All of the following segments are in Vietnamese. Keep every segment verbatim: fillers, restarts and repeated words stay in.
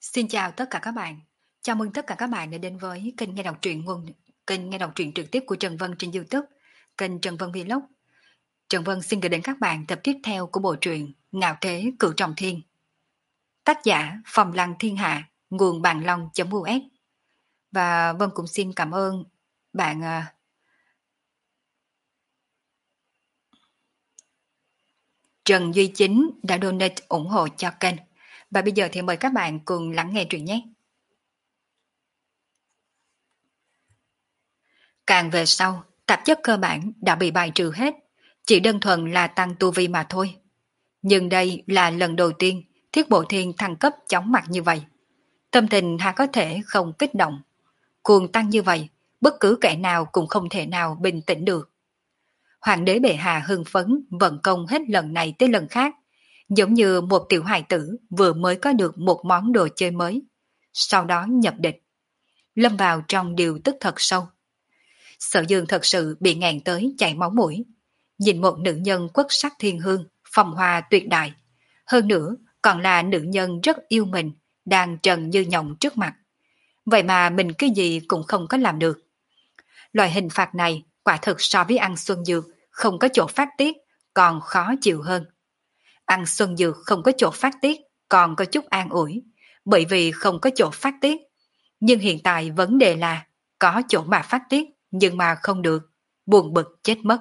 Xin chào tất cả các bạn. Chào mừng tất cả các bạn đã đến với kênh nghe đọc truyện nguồn kênh nghe đọc truyện trực tiếp của Trần Vân trên YouTube, kênh Trần Vân Vlog. Trần Vân xin gửi đến các bạn tập tiếp theo của bộ truyện Ngạo Thế Cửu Trọng Thiên. Tác giả Phong Lăng Thiên Hạ, nguồn bàn long.us. Và Vân cũng xin cảm ơn bạn à, Trần Duy Chính đã donate ủng hộ cho kênh. Và bây giờ thì mời các bạn cùng lắng nghe truyện nhé. Càng về sau, tạp chất cơ bản đã bị bài trừ hết, chỉ đơn thuần là tăng tu vi mà thôi. Nhưng đây là lần đầu tiên Thiết Bộ Thiên thăng cấp chóng mặt như vậy. Tâm tình hà có thể không kích động. Cuồng tăng như vậy, bất cứ kẻ nào cũng không thể nào bình tĩnh được. Hoàng đế bệ hạ hưng phấn vận công hết lần này tới lần khác, giống như một tiểu hài tử vừa mới có được một món đồ chơi mới, sau đó nhập địch, lâm vào trong điều tức thật sâu. Sở Dương thật sự bị ngàn tới chảy máu mũi, nhìn một nữ nhân quốc sắc thiên hương, phong hoa tuyệt đại, hơn nữa còn là nữ nhân rất yêu mình, đang trần như nhộng trước mặt. Vậy mà mình cái gì cũng không có làm được. Loại hình phạt này quả thực so với ăn xuân dược không có chỗ phát tiết còn khó chịu hơn. Ăn xuân dược không có chỗ phát tiết còn có chút an ủi, bởi vì không có chỗ phát tiết. Nhưng hiện tại vấn đề là có chỗ mà phát tiết nhưng mà không được, buồn bực chết mất.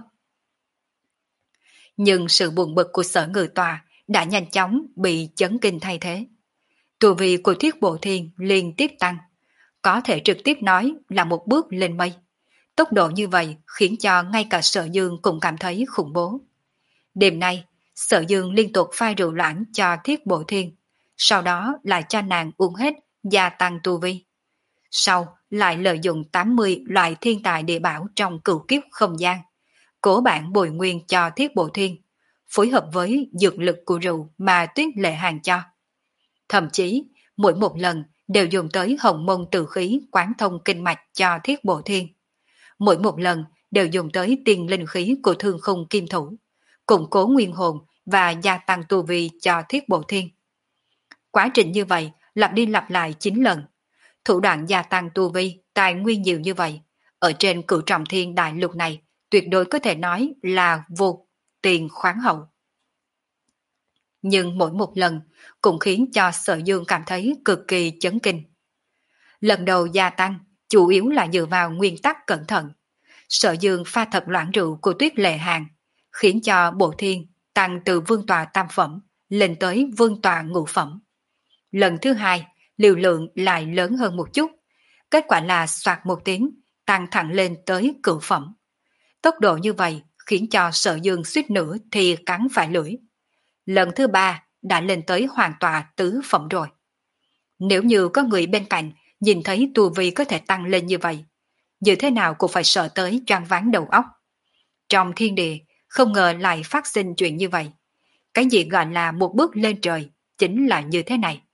Nhưng sự buồn bực của Sở Ngự Tòa đã nhanh chóng bị chấn kinh thay thế. Tu vi của Thiết Bộ Thiên liên tiếp tăng, có thể trực tiếp nói là một bước lên mây. Tốc độ như vậy khiến cho ngay cả Sở Dương cũng cảm thấy khủng bố. Đêm nay, Sở Dương liên tục pha rượu loãng cho Thiết Bộ Thiên, sau đó lại cho nàng uống hết, gia tăng tu vi. Sau lại lợi dụng tám mươi loại thiên tài địa bảo trong cửu kiếp không gian, cố bản bồi nguyên cho Thiết Bộ Thiên, phối hợp với dược lực của rượu mà Tuyết Lệ Hàng cho. Thậm chí, mỗi một lần đều dùng tới hồng môn tử khí quán thông kinh mạch cho Thiết Bộ Thiên. Mỗi một lần đều dùng tới tiền linh khí của Thương Khung Kim Thủ, củng cố nguyên hồn và gia tăng tu vi cho Thiết Bộ Thiên. Quá trình như vậy lặp đi lặp lại chín lần. Thủ đoạn gia tăng tu vi, tài nguyên nhiều như vậy, ở trên Cửu Trọng Thiên đại lục này tuyệt đối có thể nói là vô tiền khoáng hậu. Nhưng mỗi một lần cũng khiến cho Sở Dương cảm thấy cực kỳ chấn kinh. Lần đầu gia tăng, chủ yếu là dựa vào nguyên tắc cẩn thận. Sở Dương pha thật loãng rượu của Tuyết Lệ Hàng, khiến cho Bộ Thiên tăng từ vương tòa tam phẩm lên tới vương tòa ngũ phẩm. Lần thứ hai, liều lượng lại lớn hơn một chút. Kết quả là soạt một tiếng, tăng thẳng lên tới cửu phẩm. Tốc độ như vậy khiến cho Sở Dương suýt nữa thì cắn phải lưỡi. Lần thứ ba đã lên tới hoàn tòa tứ phẩm rồi. Nếu như có người bên cạnh nhìn thấy tu vi có thể tăng lên như vậy, như thế nào cũng phải sợ tới choáng váng đầu óc. Trong thiên địa, không ngờ lại phát sinh chuyện như vậy. Cái gì gọi là một bước lên trời, chính là như thế này.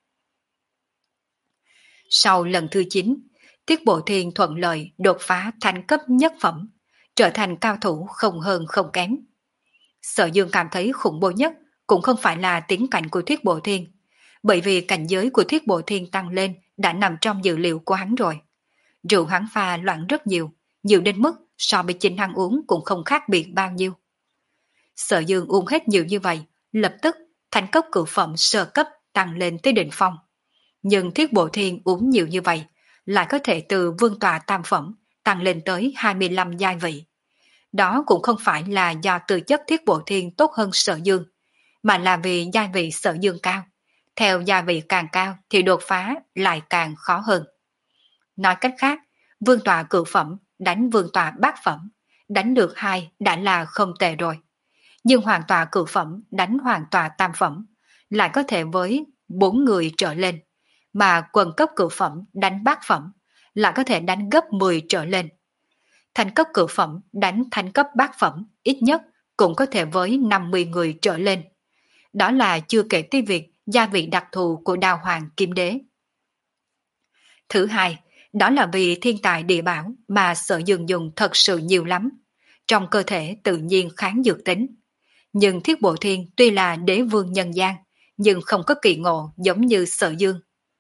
Sau lần thứ chín, Thiết Bộ Thiên thuận lợi đột phá thành cấp nhất phẩm, trở thành cao thủ không hơn không kém. Sở Dương cảm thấy khủng bố nhất cũng không phải là tiến cảnh của Thiết Bộ Thiên, bởi vì cảnh giới của Thiết Bộ Thiên tăng lên đã nằm trong dự liệu của hắn rồi. Rượu hắn pha loãng rất nhiều, nhiều đến mức so với chính hắn uống cũng không khác biệt bao nhiêu. Sở Dương uống hết nhiều như vậy, lập tức thành cấp cửu phẩm sơ cấp tăng lên tới đỉnh phong. Nhưng Thiết Bộ Thiên uống nhiều như vậy, lại có thể từ vương tòa tam phẩm tăng lên tới hai mươi lăm giai vị. Đó cũng không phải là do tư chất Thiết Bộ Thiên tốt hơn Sở Dương, mà là vì giai vị Sở Dương cao. Theo giai vị càng cao thì đột phá lại càng khó hơn. Nói cách khác, vương tòa cửu phẩm đánh vương tòa bát phẩm, đánh được hai đã là không tệ rồi. Nhưng hoàng tòa cửu phẩm đánh hoàng tòa tam phẩm, lại có thể với bốn người trở lên, mà quần cấp cửu phẩm đánh bát phẩm, lại có thể đánh gấp mười trở lên. Thành cấp cửu phẩm đánh thành cấp bát phẩm, ít nhất cũng có thể với năm mươi người trở lên. Đó là chưa kể tới việc gia vị đặc thù của Đao Hoàng Kim Đế. Thứ hai, đó là vì thiên tài địa bảo mà Sở Dương dùng thật sự nhiều lắm, trong cơ thể tự nhiên kháng dược tính. Nhưng Thiết Bộ Thiên tuy là đế vương nhân gian, nhưng không có kỳ ngộ giống như Sở Dương.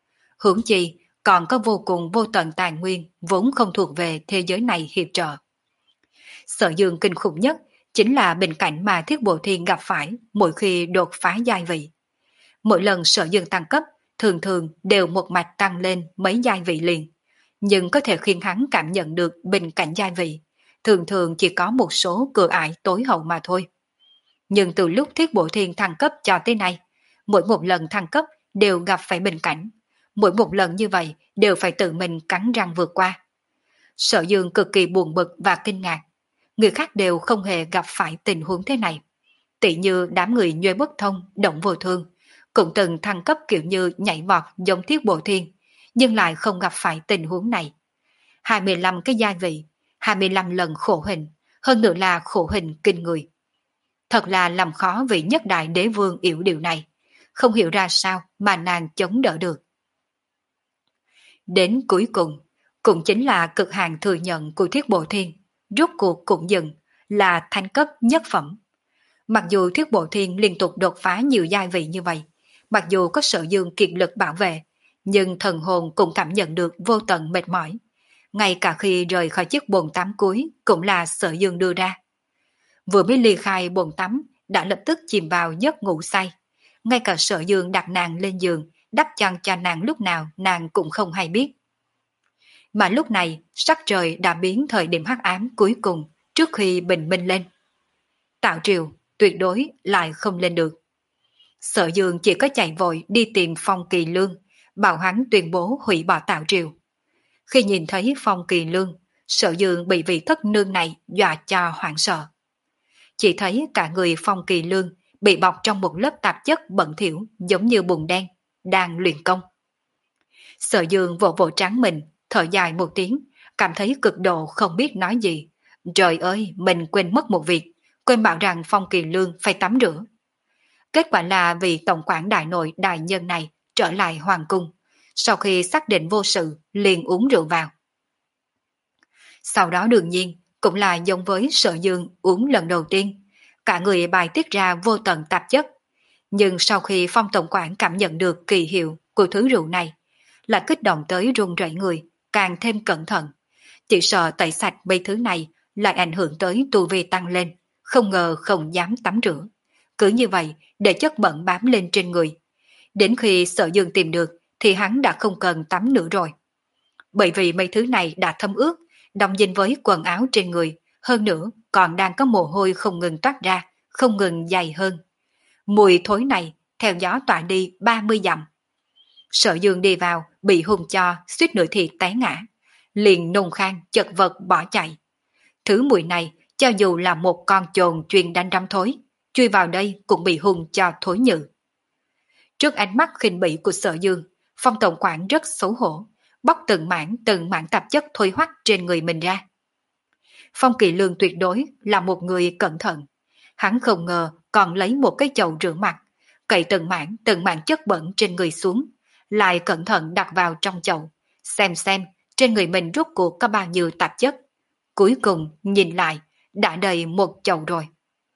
Huống chi còn có vô cùng vô tận tài nguyên vốn không thuộc về thế giới này hiệp trợ. Sở dương kinh khủng nhất chính là bình cảnh mà Thiết Bộ Thiên gặp phải mỗi khi đột phá giai vị. Mỗi lần sở dương tăng cấp, thường thường đều một mạch tăng lên mấy giai vị liền, nhưng có thể khiến hắn cảm nhận được bình cảnh giai vị, thường thường chỉ có một số cửa ải tối hậu mà thôi. Nhưng từ lúc Thiết Bộ Thiên thăng cấp cho tới nay, mỗi một lần thăng cấp đều gặp phải bình cảnh, mỗi một lần như vậy đều phải tự mình cắn răng vượt qua. Sở dương cực kỳ buồn bực và kinh ngạc, người khác đều không hề gặp phải tình huống thế này. Tỷ như đám người nhuê bất thông, động vô thương, cũng từng thăng cấp kiểu như nhảy vọt giống Thiết Bộ Thiên, nhưng lại không gặp phải tình huống này. hai mươi lăm cái gia vị, hai mươi lăm lần khổ hình, hơn nữa là khổ hình kinh người. Thật là làm khó vị nhất đại đế vương yểu điều này, không hiểu ra sao mà nàng chống đỡ được. Đến cuối cùng, cũng chính là cực hạn thừa nhận của Thiết Bộ Thiên, rốt cuộc cũng dừng, là thanh cấp nhất phẩm. Mặc dù Thiết Bộ Thiên liên tục đột phá nhiều giai vị như vậy, mặc dù có Sở Dương kiệt lực bảo vệ, nhưng thần hồn cũng cảm nhận được vô tận mệt mỏi. Ngay cả khi rời khỏi chiếc bồn tắm cuối cũng là Sở Dương đưa ra. Vừa mới ly khai bồn tắm đã lập tức chìm vào giấc ngủ say. Ngay cả Sở Dương đặt nàng lên giường, đắp chăn cho nàng lúc nào nàng cũng không hay biết. Mà lúc này sắc trời đã biến thời điểm hắc ám cuối cùng trước khi bình minh lên. Tạo Triều tuyệt đối lại không lên được. Sở Dương chỉ có chạy vội đi tìm Phong Kỳ Lương, bảo hắn tuyên bố hủy bỏ Tạo Triều. Khi nhìn thấy Phong Kỳ Lương, Sở Dương bị vị thất nương này dọa cho hoảng sợ. Chỉ thấy cả người Phong Kỳ Lương bị bọc trong một lớp tạp chất bẩn thỉu giống như bùn đen, đang luyện công. Sở Dương vỗ vỗ trán mình, thở dài một tiếng, cảm thấy cực độ không biết nói gì. Trời ơi, mình quên mất một việc, quên bảo rằng Phong Kỳ Lương phải tắm rửa. Kết quả là vị tổng quản đại nội đại nhân này trở lại hoàng cung, sau khi xác định vô sự liền uống rượu vào. Sau đó đương nhiên cũng là giống với Sở Dương uống lần đầu tiên, cả người bài tiết ra vô tận tạp chất. Nhưng sau khi Phong tổng quản cảm nhận được kỳ hiệu của thứ rượu này, là kích động tới run rẩy người, càng thêm cẩn thận. Chỉ sợ tẩy sạch mấy thứ này lại ảnh hưởng tới tu vi tăng lên, không ngờ không dám tắm rửa. Cứ như vậy để chất bẩn bám lên trên người. Đến khi Sở Dương tìm được thì hắn đã không cần tắm nữa rồi. Bởi vì mấy thứ này đã thấm ướt, đong dính với quần áo trên người, hơn nữa còn đang có mồ hôi không ngừng toát ra, không ngừng dày hơn. Mùi thối này theo gió tỏa đi ba mươi dặm. Sở Dương đi vào, bị hùng cho, suýt nữa thì té ngã. Liền nôn khan, chật vật bỏ chạy. Thứ mùi này, cho dù là một con chồn chuyên đánh rắm thối, chui vào đây cũng bị hùng cho thối nhự. Trước ánh mắt khinh bỉ của Sở Dương, Phong tổng quản rất xấu hổ, bóc từng mảng từng mảng tạp chất thối hoắc trên người mình ra. Phong Kỳ Lương tuyệt đối là một người cẩn thận. Hắn không ngờ còn lấy một cái chậu rửa mặt, cậy từng mảng từng mảng chất bẩn trên người xuống, lại cẩn thận đặt vào trong chậu, xem xem trên người mình rốt cuộc có bao nhiêu tạp chất. Cuối cùng nhìn lại, đã đầy một chậu rồi.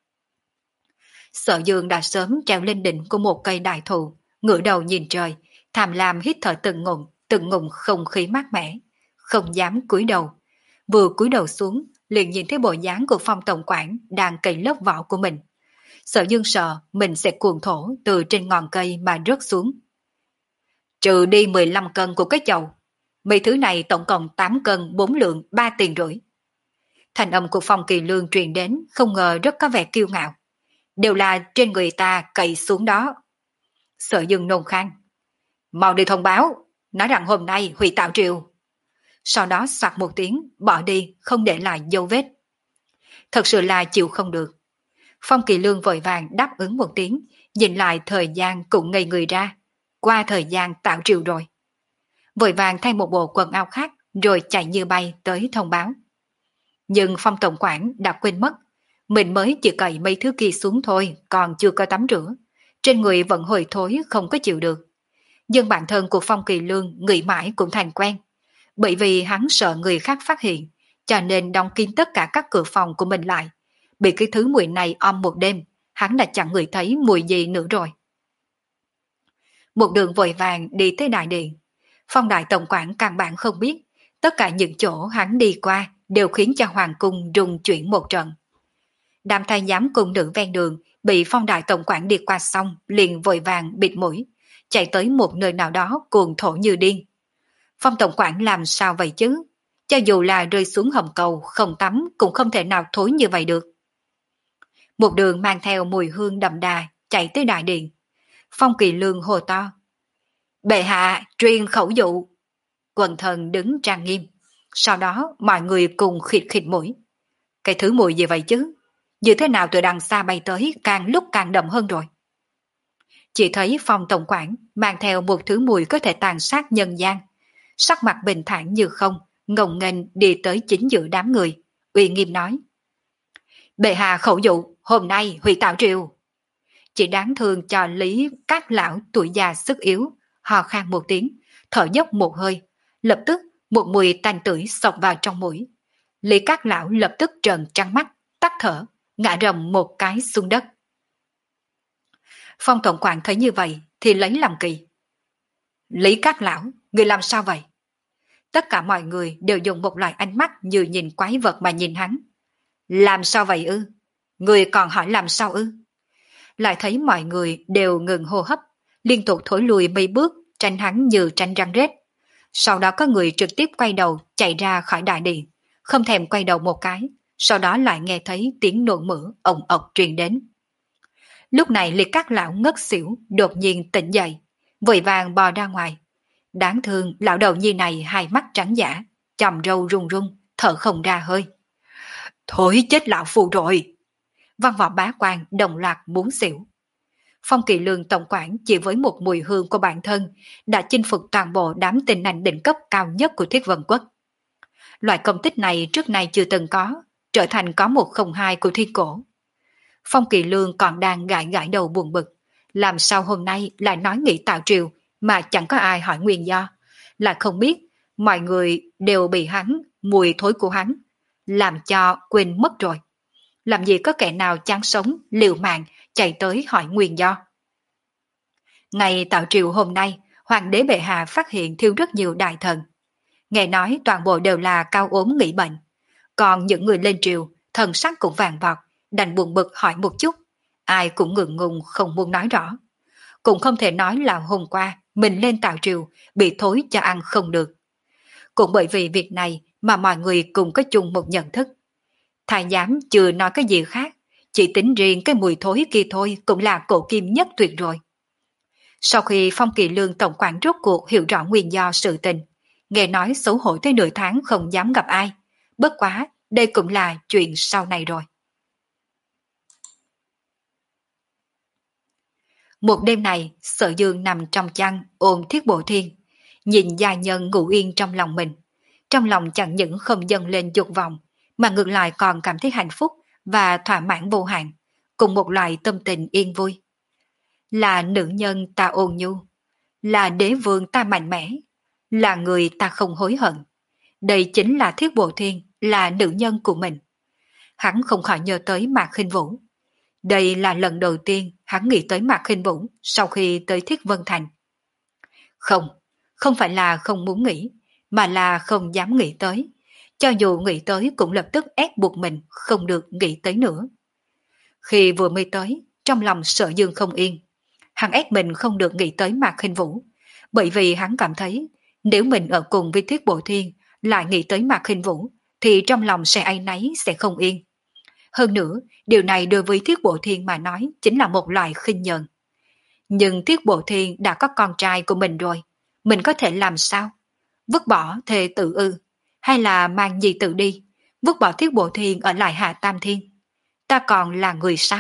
Sở Dương đã sớm treo lên đỉnh của một cây đại thụ, ngửa đầu nhìn trời, tham lam hít thở từng ngụm, từng ngụm không khí mát mẻ, không dám cúi đầu. Vừa cúi đầu xuống, liền nhìn thấy bộ dáng của Phong tổng quản đang cày lớp vỏ của mình. Sở Dương sợ mình sẽ cuồng thổ từ trên ngọn cây mà rớt xuống. Trừ đi mười lăm cân của cái chậu, mấy thứ này tổng cộng tám cân bốn lượng ba tiền rưỡi. Thành âm của Phong Kỳ Lương truyền đến không ngờ rất có vẻ kiêu ngạo. Đều là trên người ta cày xuống đó. Sở Dương nôn khan. Mau đi thông báo, nói rằng hôm nay hủy Tạo Triều. Sau đó soạt một tiếng, bỏ đi, không để lại dấu vết. Thật sự là chịu không được. Phong Kỳ Lương vội vàng đáp ứng một tiếng, nhìn lại thời gian cũng ngây người ra. Qua thời gian Tạo Triều rồi. Vội vàng thay một bộ quần áo khác, rồi chạy như bay tới thông báo. Nhưng Phong tổng quản đã quên mất, mình mới chỉ cậy mấy thứ kia xuống thôi, còn chưa có tắm rửa. Trên người vẫn hồi thối không có chịu được. Nhưng bản thân của Phong Kỳ Lương nghĩ mãi cũng thành quen. Bởi vì hắn sợ người khác phát hiện, cho nên đóng kín tất cả các cửa phòng của mình lại. Bị cái thứ mùi này om một đêm, hắn đã chẳng ngửi thấy mùi gì nữa rồi. Một đường vội vàng đi tới đại điện. Phong đại tổng quản căn bản không biết, tất cả những chỗ hắn đi qua đều khiến cho hoàng cung rung chuyển một trận. Đám thái giám cung nữ ven đường bị phong đại tổng quản đi qua xong liền vội vàng bịt mũi, chạy tới một nơi nào đó cuồng thổ như điên. Phong tổng quản làm sao vậy chứ? Cho dù là rơi xuống hầm cầu không tắm cũng không thể nào thối như vậy được. Một đường mang theo mùi hương đậm đà chạy tới đại điện. Phong Kỳ Lương hô to: bệ hạ truyền khẩu dụ. Quần thần đứng trang nghiêm. Sau đó mọi người cùng khịt khịt mũi. Cái thứ mùi gì vậy chứ? Như thế nào từ đằng xa bay tới càng lúc càng đậm hơn rồi. Chỉ thấy Phong tổng quản mang theo một thứ mùi có thể tàn sát nhân gian. Sắc mặt bình thản như không, ngồng nghênh đi tới chính giữa đám người, uy nghiêm nói: bệ hạ khẩu dụ, hôm nay hủy tạo triều. Chỉ đáng thương cho Lý các lão tuổi già sức yếu, hò khan một tiếng, thở dốc một hơi, lập tức một mùi tanh tưởi xộc vào trong mũi. Lý các lão lập tức trợn trắng mắt, tắt thở, ngã rầm một cái xuống đất. Phong tổng quản thấy như vậy thì lấy làm kỳ. Lý các lão, người làm sao vậy? Tất cả mọi người đều dùng một loại ánh mắt như nhìn quái vật mà nhìn hắn. Làm sao vậy ư? Người còn hỏi làm sao ư? Lại thấy mọi người đều ngừng hô hấp, liên tục thối lùi mấy bước, tránh hắn như tránh răng rết. Sau đó có người trực tiếp quay đầu chạy ra khỏi đại điện, không thèm quay đầu một cái, sau đó lại nghe thấy tiếng nôn mửa ồng ộc truyền đến. Lúc này Liệt các lão ngất xỉu, đột nhiên tỉnh dậy, vội vàng bò ra ngoài. Đáng thương lão đầu nhi này hai mắt trắng dã, chòm râu run run, thở không ra hơi. Thối chết lão phù rồi! Văn võ bá quan đồng loạt muốn xỉu. Phong Kỳ Lương tổng quản chỉ với một mùi hương của bản thân đã chinh phục toàn bộ đám tinh anh đỉnh cấp cao nhất của Thiết Vân Quốc. Loại công tích này trước nay chưa từng có, trở thành có một không hai của thiên cổ. Phong Kỳ Lương còn đang gãi gãi đầu buồn bực, làm sao hôm nay lại nói nghĩ tạo triều mà chẳng có ai hỏi nguyên do, lại không biết mọi người đều bị hắn, mùi thối của hắn, làm cho quên mất rồi. Làm gì có kẻ nào chán sống, liều mạng, chạy tới hỏi nguyên do. Ngày tạo triều hôm nay, hoàng đế bệ hạ phát hiện thiêu rất nhiều đại thần. Nghe nói toàn bộ đều là cao ốm nghỉ bệnh. Còn những người lên triều, thần sắc cũng vàng vọt, đành buồn bực hỏi một chút. Ai cũng ngượng ngùng không muốn nói rõ. Cũng không thể nói là hôm qua mình lên tạo triều, bị thối cho ăn không được. Cũng bởi vì việc này mà mọi người cùng có chung một nhận thức. Thái giám chưa nói cái gì khác, chỉ tính riêng cái mùi thối kia thôi cũng là cổ kim nhất tuyệt rồi. Sau khi Phong Kỳ Lương tổng quản rốt cuộc hiểu rõ nguyên do sự tình, nghe nói xấu hổ tới nửa tháng không dám gặp ai, bất quá đây cũng là chuyện sau này rồi. Một đêm này, Sở Dương nằm trong chăn ôm Thiết Bộ Thiên, nhìn gia nhân ngủ yên trong lòng mình. Trong lòng chẳng những không dâng lên dục vọng, mà ngược lại còn cảm thấy hạnh phúc và thỏa mãn vô hạn, cùng một loại tâm tình yên vui. Là nữ nhân ta ôn nhu, là đế vương ta mạnh mẽ, là người ta không hối hận. Đây chính là Thiết Bộ Thiên, là nữ nhân của mình. Hắn không khỏi nhớ tới Mạc Khinh Vũ. Đây là lần đầu tiên hắn nghĩ tới Mạc Khinh Vũ sau khi tới Thiết Vân Thành. Không, không phải là không muốn nghĩ, mà là không dám nghĩ tới. Cho dù nghĩ tới cũng lập tức ép buộc mình không được nghĩ tới nữa. Khi vừa mới tới, trong lòng Sở Dương không yên. Hắn ép mình không được nghĩ tới Mạc Khinh Vũ, bởi vì hắn cảm thấy nếu mình ở cùng với Thiết Bộ Thiên lại nghĩ tới Mạc Khinh Vũ thì trong lòng sẽ áy náy, sẽ không yên. Hơn nữa, điều này đối với Thiết Bộ Thiên mà nói chính là một loại khinh nhờn. Nhưng Thiết Bộ Thiên đã có con trai của mình rồi, mình có thể làm sao? Vứt bỏ thề tự ư, hay là mang nhi tự đi, vứt bỏ Thiết Bộ Thiên ở lại Hạ Tam Thiên? Ta còn là người sao?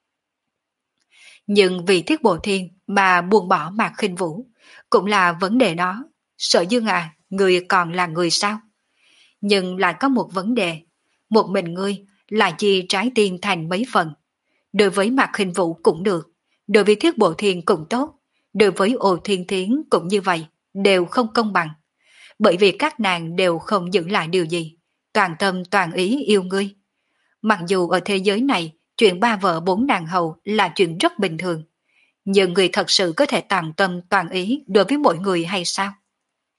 Nhưng vì Thiết Bộ Thiên mà buông bỏ Mạc Khinh Vũ cũng là vấn đề đó. Sở Dương à, người còn là người sao? Nhưng lại có một vấn đề, một mình ngươi lại chia trái tim thành mấy phần. Đối với Mạc Khinh Vũ cũng được, đối với Thiết Bộ Thiên cũng tốt, đối với Ô Thiên Thiến cũng như vậy, đều không công bằng. Bởi vì các nàng đều không giữ lại điều gì, toàn tâm toàn ý yêu ngươi. Mặc dù ở thế giới này, chuyện ba vợ bốn nàng hầu là chuyện rất bình thường, nhưng người thật sự có thể toàn tâm toàn ý đối với mỗi người hay sao?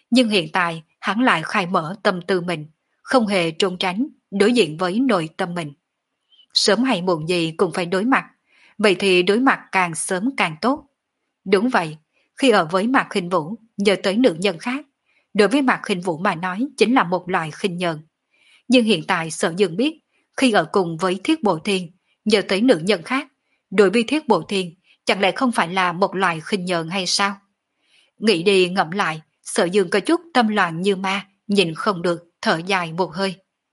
Nhưng hiện tại hắn lại khai mở tâm tư mình, không hề trốn tránh, đối diện với nội tâm mình. Sớm hay muộn gì cũng phải đối mặt, vậy thì đối mặt càng sớm càng tốt. Đúng vậy, khi ở với Mạc Khinh Vũ, nhớ tới nữ nhân khác, đối với Mạc Khinh Vũ mà nói chính là một loại khinh nhờn. Nhưng hiện tại Sở Dương biết, khi ở cùng với Thiết Bộ Thiên, nhớ tới nữ nhân khác, đối với Thiết Bộ Thiên, chẳng lẽ không phải là một loại khinh nhờn hay sao? Nghĩ đi ngẫm lại, Sở Dương có chút tâm loạn như ma, nhìn không được, thở dài một hơi.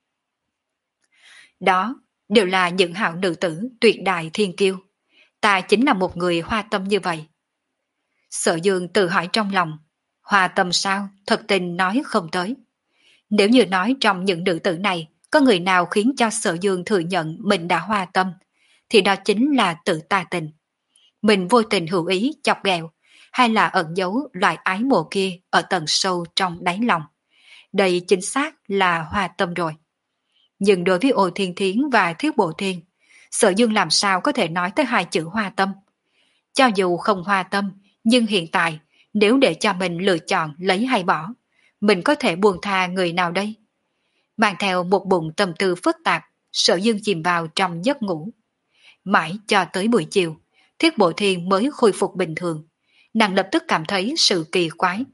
Đó, đều là những hảo nữ tử tuyệt đại thiên kiêu. Ta chính là một người hoa tâm như vậy. Sở Dương tự hỏi trong lòng, hoa tâm sao, thật tình nói không tới. Nếu như nói trong những nữ tử này, có người nào khiến cho Sở Dương thừa nhận mình đã hoa tâm, thì đó chính là tự ta tình. Mình vô tình hữu ý chọc ghẹo, hay là ẩn giấu loại ái mộ kia ở tầng sâu trong đáy lòng. Đây chính xác là hoa tâm rồi. Nhưng đối với Ô Thiên Thiến và Thiết Bộ Thiên, Sở Dương làm sao có thể nói tới hai chữ hoa tâm. Cho dù không hoa tâm, nhưng hiện tại, nếu để cho mình lựa chọn lấy hay bỏ, mình có thể buông tha người nào đây? Mang theo một bụng tâm tư phức tạp, Sở Dương chìm vào trong giấc ngủ. Mãi cho tới buổi chiều, Thiết Bộ Thiên mới khôi phục bình thường. Nàng lập tức cảm thấy sự kỳ quái.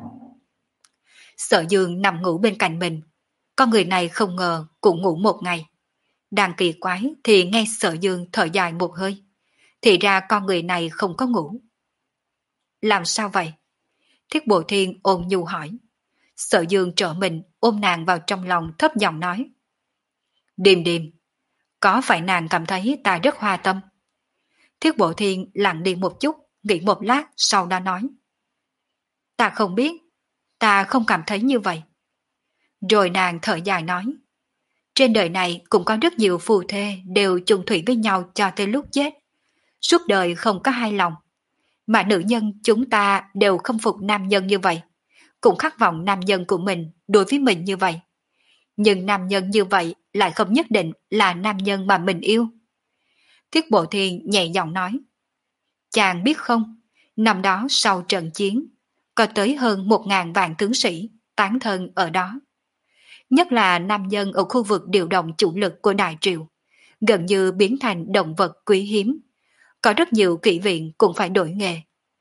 Sở Dương nằm ngủ bên cạnh mình. Con người này không ngờ cũng ngủ một ngày. Đang kỳ quái thì nghe Sở Dương thở dài một hơi. Thì ra con người này không có ngủ. Làm sao vậy? Thiết Bộ Thiên ôn nhu hỏi. Sở Dương trở mình ôm nàng vào trong lòng thấp giọng nói. Điềm điềm, có phải nàng cảm thấy ta rất hoa tâm? Thiết Bộ Thiên lặng đi một chút, nghĩ một lát sau đó nói. Ta không biết, ta không cảm thấy như vậy. Rồi nàng thở dài nói. Trên đời này cũng có rất nhiều phù thê đều chung thủy với nhau cho tới lúc chết. Suốt đời không có hai lòng. Mà nữ nhân chúng ta đều không phục nam nhân như vậy. Cũng khát vọng nam nhân của mình đối với mình như vậy. Nhưng nam nhân như vậy lại không nhất định là nam nhân mà mình yêu. Thiết Bộ Thiên nhẹ giọng nói. Chàng biết không, năm đó sau trận chiến, có tới hơn một ngàn vạn tướng sĩ tán thân ở đó. Nhất là nam nhân ở khu vực điều động chủ lực của Đại Triệu, gần như biến thành động vật quý hiếm. Có rất nhiều kỵ viện cũng phải đổi nghề.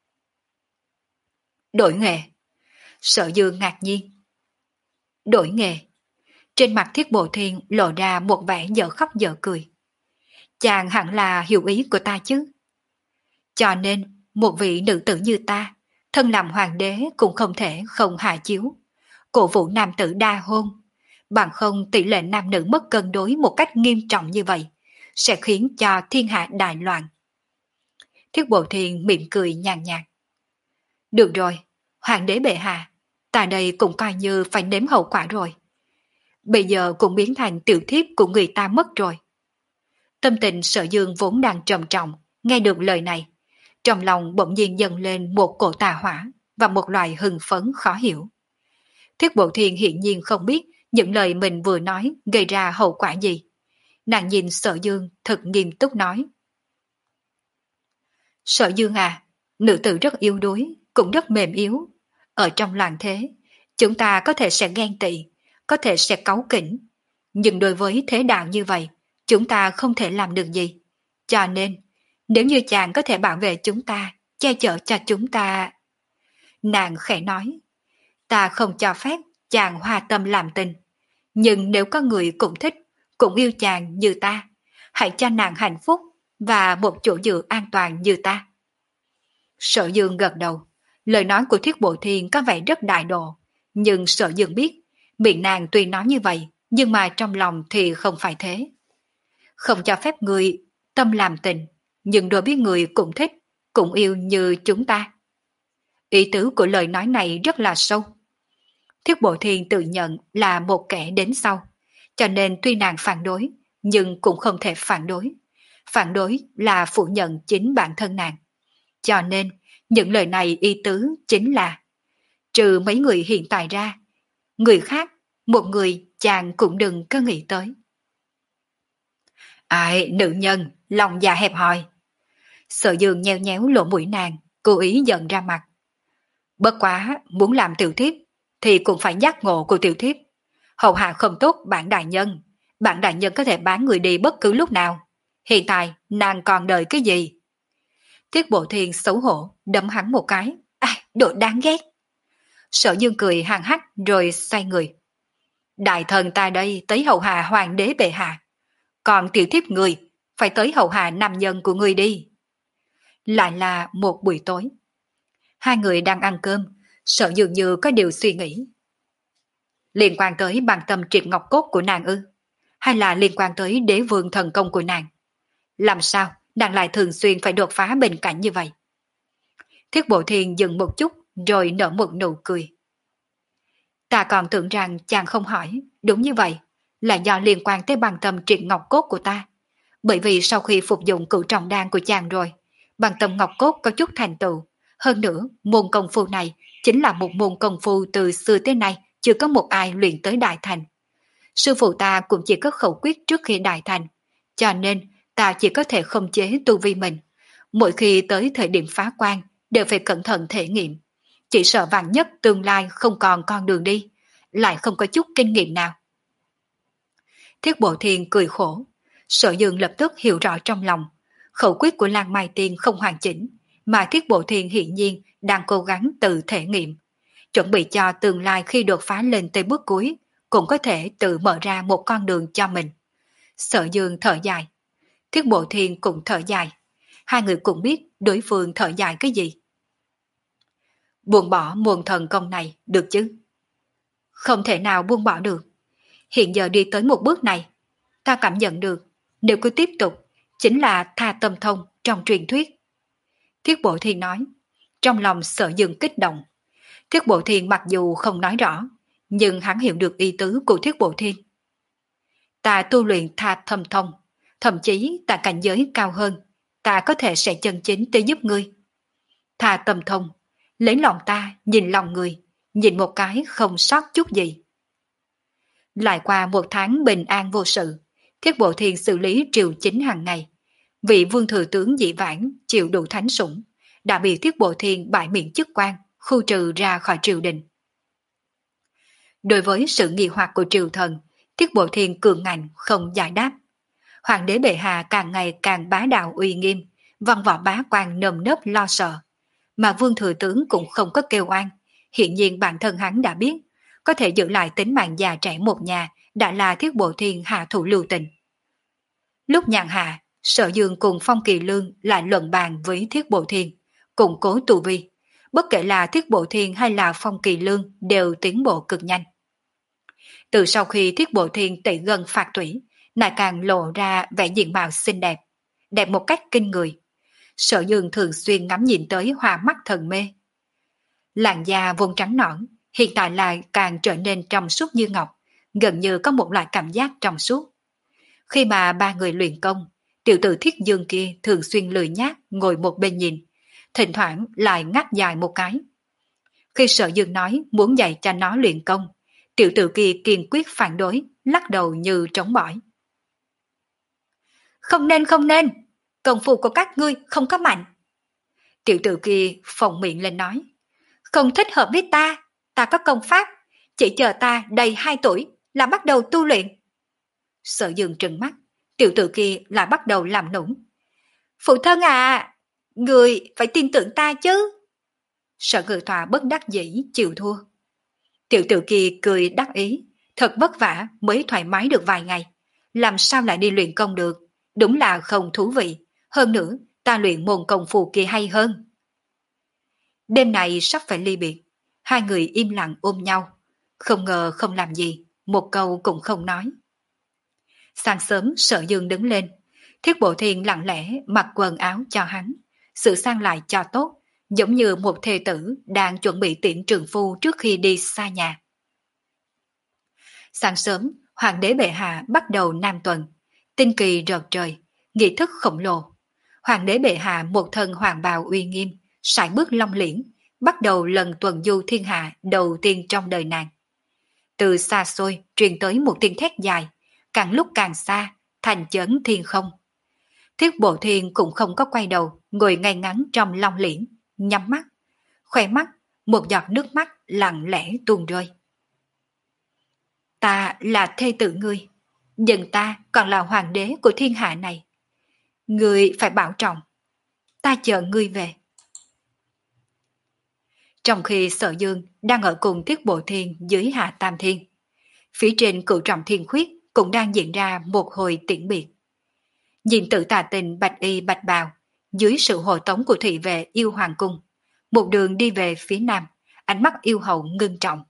Đổi nghề? Sở Dương ngạc nhiên. Đổi nghề? Trên mặt Thiết Bộ Thiên lộ ra một vẻ dở khóc dở cười. Chàng hẳn là hiểu ý của ta chứ. Cho nên, một vị nữ tử như ta, thân làm hoàng đế cũng không thể không hạ chiếu. Cổ vũ nam tử đa hôn. Bằng không tỷ lệ nam nữ mất cân đối một cách nghiêm trọng như vậy, sẽ khiến cho thiên hạ đại loạn. Thiết Bộ Thiên mỉm cười nhàn nhạt. Được rồi, hoàng đế bệ hạ, ta đây cũng coi như phải nếm hậu quả rồi. Bây giờ cũng biến thành tiểu thiếp của người ta mất rồi. Tâm tình Sở Dương vốn đang trầm trọng, nghe được lời này, trong lòng bỗng nhiên dâng lên một cổ tà hỏa và một loại hưng phấn khó hiểu. Thiết Bộ Thiên hiển nhiên không biết những lời mình vừa nói gây ra hậu quả gì. Nàng nhìn Sở Dương thật nghiêm túc nói. Sở Dương à, nữ tử rất yếu đuối, cũng rất mềm yếu. Ở trong loạn thế, chúng ta có thể sẽ ghen tị, có thể sẽ cáu kỉnh. Nhưng đối với thế đạo như vậy, chúng ta không thể làm được gì. Cho nên, nếu như chàng có thể bảo vệ chúng ta, che chở cho chúng ta... Nàng khẽ nói, ta không cho phép chàng hoa tâm làm tình. Nhưng nếu có người cũng thích, cũng yêu chàng như ta, hãy cho nàng hạnh phúc và một chỗ dựa an toàn như ta. Sở Dương gật đầu, lời nói của Thiết Bộ Thiên có vẻ rất đại độ, nhưng Sở Dương biết, miệng nàng tuy nói như vậy, nhưng mà trong lòng thì không phải thế. Không cho phép người tâm làm tình, nhưng đối với người cũng thích, cũng yêu như chúng ta. Ý tứ của lời nói này rất là sâu. Thiết Bộ Thiên tự nhận là một kẻ đến sau, cho nên tuy nàng phản đối, nhưng cũng không thể phản đối. Phản đối là phủ nhận chính bản thân nàng. Cho nên, những lời này ý tứ chính là, trừ mấy người hiện tại ra, người khác, một người chàng cũng đừng có nghĩ tới. Ai, nữ nhân, lòng dạ hẹp hòi. Sở Dương nheo nhéo lỗ mũi nàng, cố ý giận ra mặt. Bất quá, muốn làm tiểu thiếp, thì cũng phải giác ngộ của tiểu thiếp. Hầu hạ không tốt bản đại nhân, bản đại nhân có thể bán người đi bất cứ lúc nào. Hiện tại nàng còn đợi cái gì? Tiết Bộ Thiên xấu hổ đấm hắn một cái. À, đồ đáng ghét. Sở Dương cười hằng hắc rồi xoay người. Đại thần ta đây tới hầu hạ hoàng đế bệ hạ. Còn tiểu thiếp người phải tới hầu hạ nam nhân của người đi. Lại là một buổi tối. Hai người đang ăn cơm, Sở Dương như có điều suy nghĩ. Liên quan tới bằng tâm triệt ngọc cốt của nàng ư? Hay là liên quan tới đế vương thần công của nàng? Làm sao nàng lại thường xuyên phải đột phá bên cạnh như vậy? Thiết Bộ Thiên dừng một chút rồi nở một nụ cười. Ta còn tưởng rằng chàng không hỏi, đúng như vậy, là do liên quan tới bằng tâm triệt ngọc cốt của ta. Bởi vì sau khi phục dụng cửu trọng đan của chàng rồi, bằng tâm ngọc cốt có chút thành tựu. Hơn nữa, môn công phu này chính là một môn công phu từ xưa tới nay chưa có một ai luyện tới đại thành. Sư phụ ta cũng chỉ có khẩu quyết trước khi đại thành, cho nên ta chỉ có thể khống chế tu vi mình. Mỗi khi tới thời điểm phá quan, đều phải cẩn thận thể nghiệm. Chỉ sợ vạn nhất tương lai không còn con đường đi, lại không có chút kinh nghiệm nào. Thiết Bộ Thiên cười khổ, Sở Dương lập tức hiểu rõ trong lòng. Khẩu quyết của Lan Mai Tiên không hoàn chỉnh, mà Thiết Bộ Thiên hiện nhiên đang cố gắng tự thể nghiệm, chuẩn bị cho tương lai khi đột phá lên tới bước cuối, cũng có thể tự mở ra một con đường cho mình. Sở Dương thở dài, Thiết Bộ Thiên cũng thở dài. Hai người cũng biết đối phương thở dài cái gì. Buông bỏ môn thần công này được chứ? Không thể nào buông bỏ được. Hiện giờ đi tới một bước này, ta cảm nhận được nếu cứ tiếp tục chính là tha tâm thông trong truyền thuyết. Thiết Bộ Thiên nói, trong lòng Sở Dương kích động. Thiết Bộ Thiên mặc dù không nói rõ, nhưng hắn hiểu được ý tứ của Thiết Bộ Thiên. Ta tu luyện tha thâm thông, thậm chí ta cảnh giới cao hơn, ta có thể sẽ chân chính tới giúp ngươi. Tha tâm thông, lấy lòng ta nhìn lòng người, nhìn một cái không sót chút gì. Lại qua một tháng bình an vô sự, Thiết Bộ Thiên xử lý triều chính hàng ngày. Vị vương thừa tướng Dĩ Vãng chịu đủ thánh sủng, đã bị Thiết Bộ Thiên bãi miễn chức quan, khu trừ ra khỏi triều đình. Đối với sự nghi hoặc của triều thần, Thiết Bộ Thiên cường ngạnh không giải đáp. Hoàng đế bệ hạ càng ngày càng bá đạo uy nghiêm, văn võ bá quan nơm nớp lo sợ. Mà vương thừa tướng cũng không có kêu oan, hiện nhiên bản thân hắn đã biết, có thể giữ lại tính mạng già trẻ một nhà đã là Thiết Bộ Thiên hạ thủ lưu tình. Lúc nhàn hạ, Sở Dương cùng Phong Kỳ Lương lại luận bàn với Thiết Bộ Thiên, củng cố tu vi. Bất kể là Thiết Bộ Thiên hay là Phong Kỳ Lương đều tiến bộ cực nhanh. Từ sau khi Thiết Bộ Thiên tẩy gân phạt thủy, lại càng lộ ra vẻ diện mạo xinh đẹp, đẹp một cách kinh người. Sở Dương thường xuyên ngắm nhìn tới hoa mắt thần mê. Làn da vốn trắng nõn, hiện tại lại càng trở nên trong suốt như ngọc, gần như có một loại cảm giác trong suốt. Khi mà ba người luyện công, tiểu tử Thiết Dương kia thường xuyên lười nhác ngồi một bên nhìn, thỉnh thoảng lại ngắt dài một cái. Khi Sở Dương nói muốn dạy cho nó luyện công, tiểu tử kia kiên quyết phản đối, lắc đầu như trống bỏi. Không nên không nên, công phu của các ngươi không có mạnh. Tiểu tử kia phồng miệng lên nói, không thích hợp với ta, ta có công pháp, chỉ chờ ta đầy hai tuổi là bắt đầu tu luyện. Sở Dương trừng mắt, tiểu tử kia lại bắt đầu làm nũng. Phụ thân à, người phải tin tưởng ta chứ. Sở Ngự Tọa bất đắc dĩ chịu thua. Tiểu tử kia cười đắc ý, thật vất vả mới thoải mái được vài ngày, làm sao lại đi luyện công được, đúng là không thú vị, hơn nữa ta luyện môn công phu kia hay hơn. Đêm này sắp phải ly biệt, hai người im lặng ôm nhau, không ngờ không làm gì, một câu cũng không nói. Sáng sớm Sở Dương đứng lên, Thiết Bộ Thiên lặng lẽ mặc quần áo cho hắn, sửa sang lại cho tốt, giống như một thê tử đang chuẩn bị tiễn trường phu trước khi đi xa nhà. Sáng sớm, Hoàng đế bệ hạ bắt đầu nam tuần, tinh kỳ rợt trời, nghi thức khổng lồ. Hoàng đế bệ hạ một thân hoàng bào uy nghiêm, sải bước long liễn, bắt đầu lần tuần du thiên hạ đầu tiên trong đời nàng. Từ xa xôi truyền tới một tiếng thét dài, càng lúc càng xa, thành chấn thiên không. Thiết Bộ Thiên cũng không có quay đầu, ngồi ngay ngắn trong long liễn, nhắm mắt, khỏe mắt một giọt nước mắt lặng lẽ tuôn rơi. Ta là thê tử ngươi, nhưng ta còn là hoàng đế của thiên hạ này. Ngươi phải bảo trọng, ta chờ ngươi về. Trong khi Sở Dương đang ở cùng Tiết Bộ Thiên dưới Hạ Tam Thiên, phía trên Cửu Trọng Thiên Khuyết cũng đang diễn ra một hồi tiễn biệt. Nhìn Tử Tà Tình bạch y bạch bào, dưới sự hộ tống của thị vệ Yêu Hoàng Cung, một đường đi về phía nam, ánh mắt yêu hậu ngưng trọng.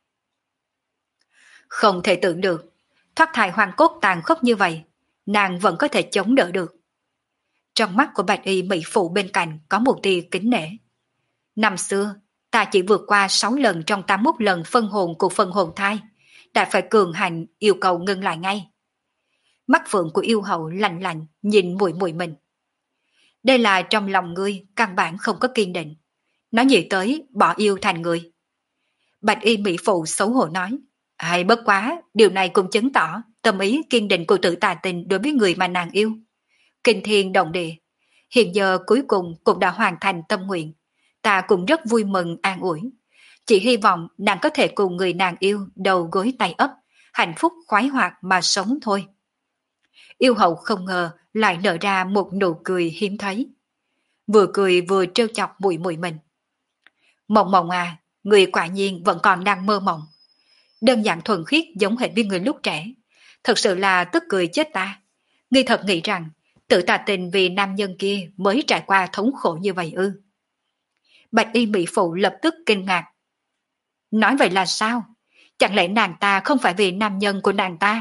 Không thể tưởng được, thoát thai hoàng cốt tàn khốc như vậy, nàng vẫn có thể chống đỡ được. Trong mắt của bạch y mỹ phụ bên cạnh có một tia kính nể. Năm xưa, ta chỉ vượt qua sáu lần trong tám mươi mốt lần phân hồn của phân hồn thai, đã phải cường hành yêu cầu ngưng lại ngay. Mắt phượng của yêu hậu lạnh lạnh nhìn muội muội mình. Đây là trong lòng ngươi căn bản không có kiên định. Nó nghĩ tới bỏ yêu thành người. Bạch y mỹ phụ xấu hổ nói, hay bất quá, điều này cũng chứng tỏ tâm ý kiên định của Tử Tà Tình đối với người mà nàng yêu. Kinh thiên động địa, hiện giờ cuối cùng cũng đã hoàn thành tâm nguyện. Ta cũng rất vui mừng an ủi. Chỉ hy vọng nàng có thể cùng người nàng yêu đầu gối tay ấp, hạnh phúc khoái hoạt mà sống thôi. Yêu hậu không ngờ lại nở ra một nụ cười hiếm thấy. Vừa cười vừa trêu chọc muội muội mình. Mộng Mộng à, người quả nhiên vẫn còn đang mơ mộng. Đơn giản thuần khiết giống hệt với người lúc trẻ. Thật sự là tức cười chết ta. Ngươi thật nghĩ rằng Tử Tà Tình vì nam nhân kia mới trải qua thống khổ như vậy ư? Bạch y mỹ phụ lập tức kinh ngạc. Nói vậy là sao? Chẳng lẽ nàng ta không phải vì nam nhân của nàng ta?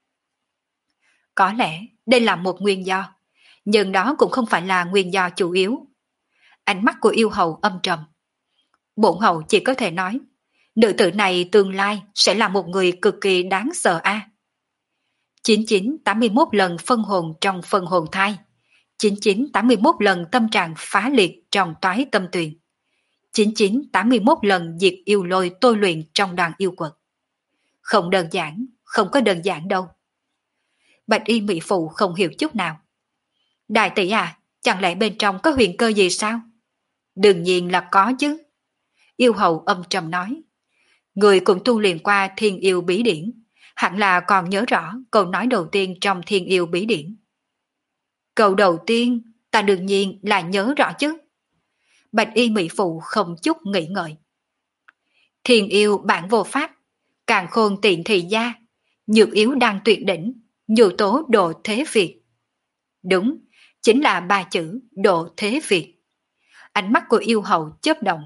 Có lẽ đây là một nguyên do, nhưng đó cũng không phải là nguyên do chủ yếu. Ánh mắt của yêu hậu âm trầm. Bổn hậu chỉ có thể nói, nữ tử này tương lai sẽ là một người cực kỳ đáng sợ a. À. chín chín tám mươi mốt lần phân hồn trong phân hồn thai, chín chín tám mươi mốt lần tâm trạng phá liệt trong toái tâm tuyền, chín chín tám mươi mốt lần diệt yêu lôi tôi luyện trong đoàn yêu quật. Không đơn giản, không có đơn giản đâu. Bạch y mỹ phụ không hiểu chút nào. Đại tỷ à, chẳng lẽ bên trong có huyền cơ gì sao? Đương nhiên là có chứ. Yêu hậu âm trầm nói. Người cũng tu luyện qua thiên yêu bí điển, hẳn là còn nhớ rõ câu nói đầu tiên trong thiên yêu bí điển. Câu đầu tiên, ta đương nhiên là nhớ rõ chứ. Bạch y mỹ phụ không chút nghĩ ngợi. Thiên yêu bản vô pháp, càng khôn tiện thị gia, nhược yếu đang tuyệt đỉnh, nhiều tố độ thế Việt. Đúng, chính là ba chữ độ thế Việt. Ánh mắt của yêu hậu chớp động.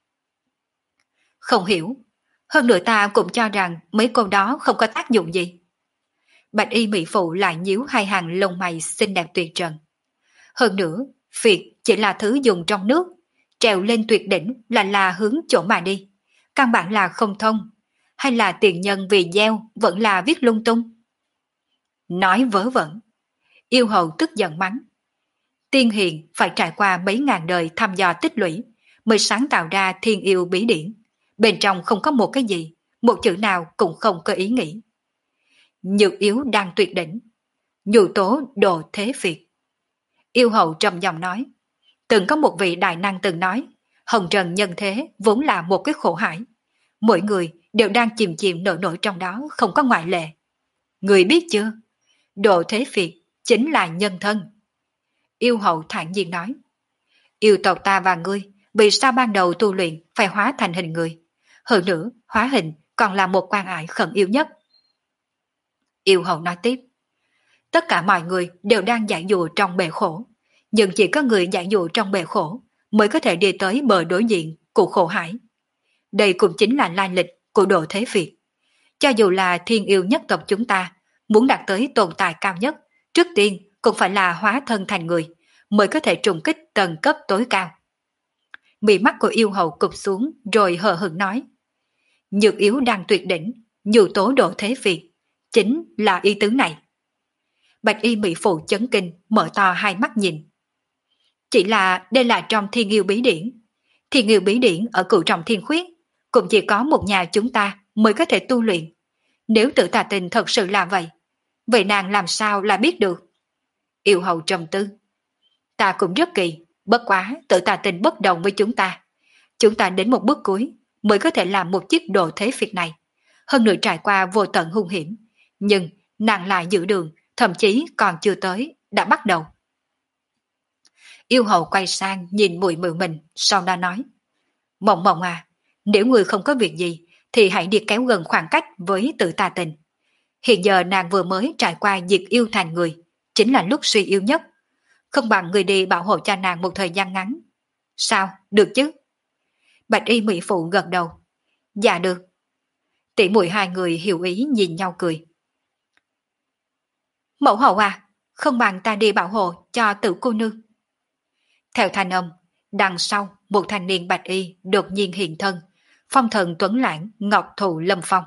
Không hiểu, hơn nữa ta cũng cho rằng mấy câu đó không có tác dụng gì. Bạch y mỹ phụ lại nhíu hai hàng lông mày xinh đẹp tuyệt trần. Hơn nữa, Việt chỉ là thứ dùng trong nước, trèo lên tuyệt đỉnh là là hướng chỗ mà đi. Căn bản là không thông, hay là tiền nhân vì gieo vẫn là viết lung tung. Nói vớ vẩn. Yêu hậu tức giận mắng. Tiên hiền phải trải qua mấy ngàn đời thăm dò tích lũy mới sáng tạo ra thiên yêu bí điển. Bên trong không có một cái gì, một chữ nào cũng không có ý nghĩ. Nhược yếu đang tuyệt đỉnh, nhụ tố đồ thế Việt. Yêu hậu trầm giọng nói. Từng có một vị đại năng từng nói, hồng trần nhân thế vốn là một cái khổ hải. Mỗi người đều đang chìm chìm nổi nổi trong đó, không có ngoại lệ. Người biết chưa? Độ thế Việt chính là nhân thân. Yêu hậu thản nhiên nói. Yêu tộc ta và ngươi, vì sao ban đầu tu luyện phải hóa thành hình người? Hơn nữa, hóa hình còn là một quan ải khẩn yêu nhất. Yêu hậu nói tiếp. Tất cả mọi người đều đang giải dụ trong bể khổ, nhưng chỉ có người giải dụ trong bể khổ mới có thể đi tới bờ đối diện của khổ hải. Đây cũng chính là lai lịch của độ thế Việt. Cho dù là thiên yêu nhất tộc chúng ta, muốn đạt tới tồn tại cao nhất, trước tiên cũng phải là hóa thân thành người, mới có thể trùng kích tầng cấp tối cao. Mí mắt của yêu hậu cụp xuống rồi hờ hững nói. Nhược yếu đang tuyệt đỉnh, nhiều tố độ thế Việt, chính là ý tứ này. Bạch y mỹ phụ chấn kinh, mở to hai mắt nhìn. Chỉ là đây là trong thiên yêu bí điển. Thiên yêu bí điển ở cửu trọng thiên khuyết, cũng chỉ có một nhà chúng ta mới có thể tu luyện. Nếu Tử Tà Tình thật sự là vậy, vậy nàng làm sao là biết được? Yêu hậu trầm tư. Ta cũng rất kỳ, bất quá Tử Tà Tình bất đồng với chúng ta. chúng ta đến một bước cuối mới có thể làm một chiếc đồ thế việc này. Hơn nữa trải qua vô tận hung hiểm, nhưng nàng lại giữ đường, thậm chí còn chưa tới, đã bắt đầu. Yêu hậu quay sang nhìn muội muội mình, sau đó nói: Mộng Mộng à, nếu người không có việc gì, thì hãy đi kéo gần khoảng cách với Tử Tà Tình. Hiện giờ nàng vừa mới trải qua diệt yêu thành người, chính là lúc suy yếu nhất. Không bằng người đi bảo hộ cho nàng một thời gian ngắn. Sao, được chứ? Bạch y mỹ phụ gật đầu. Dạ được. Tỷ muội hai người hiểu ý nhìn nhau cười. Mẫu hậu à, không bằng ta đi bảo hộ cho Tử cô nương. Theo thanh âm, đằng sau một thanh niên bạch y đột nhiên hiện thân, phong thần tuấn lãng, ngọc thụ lâm phong.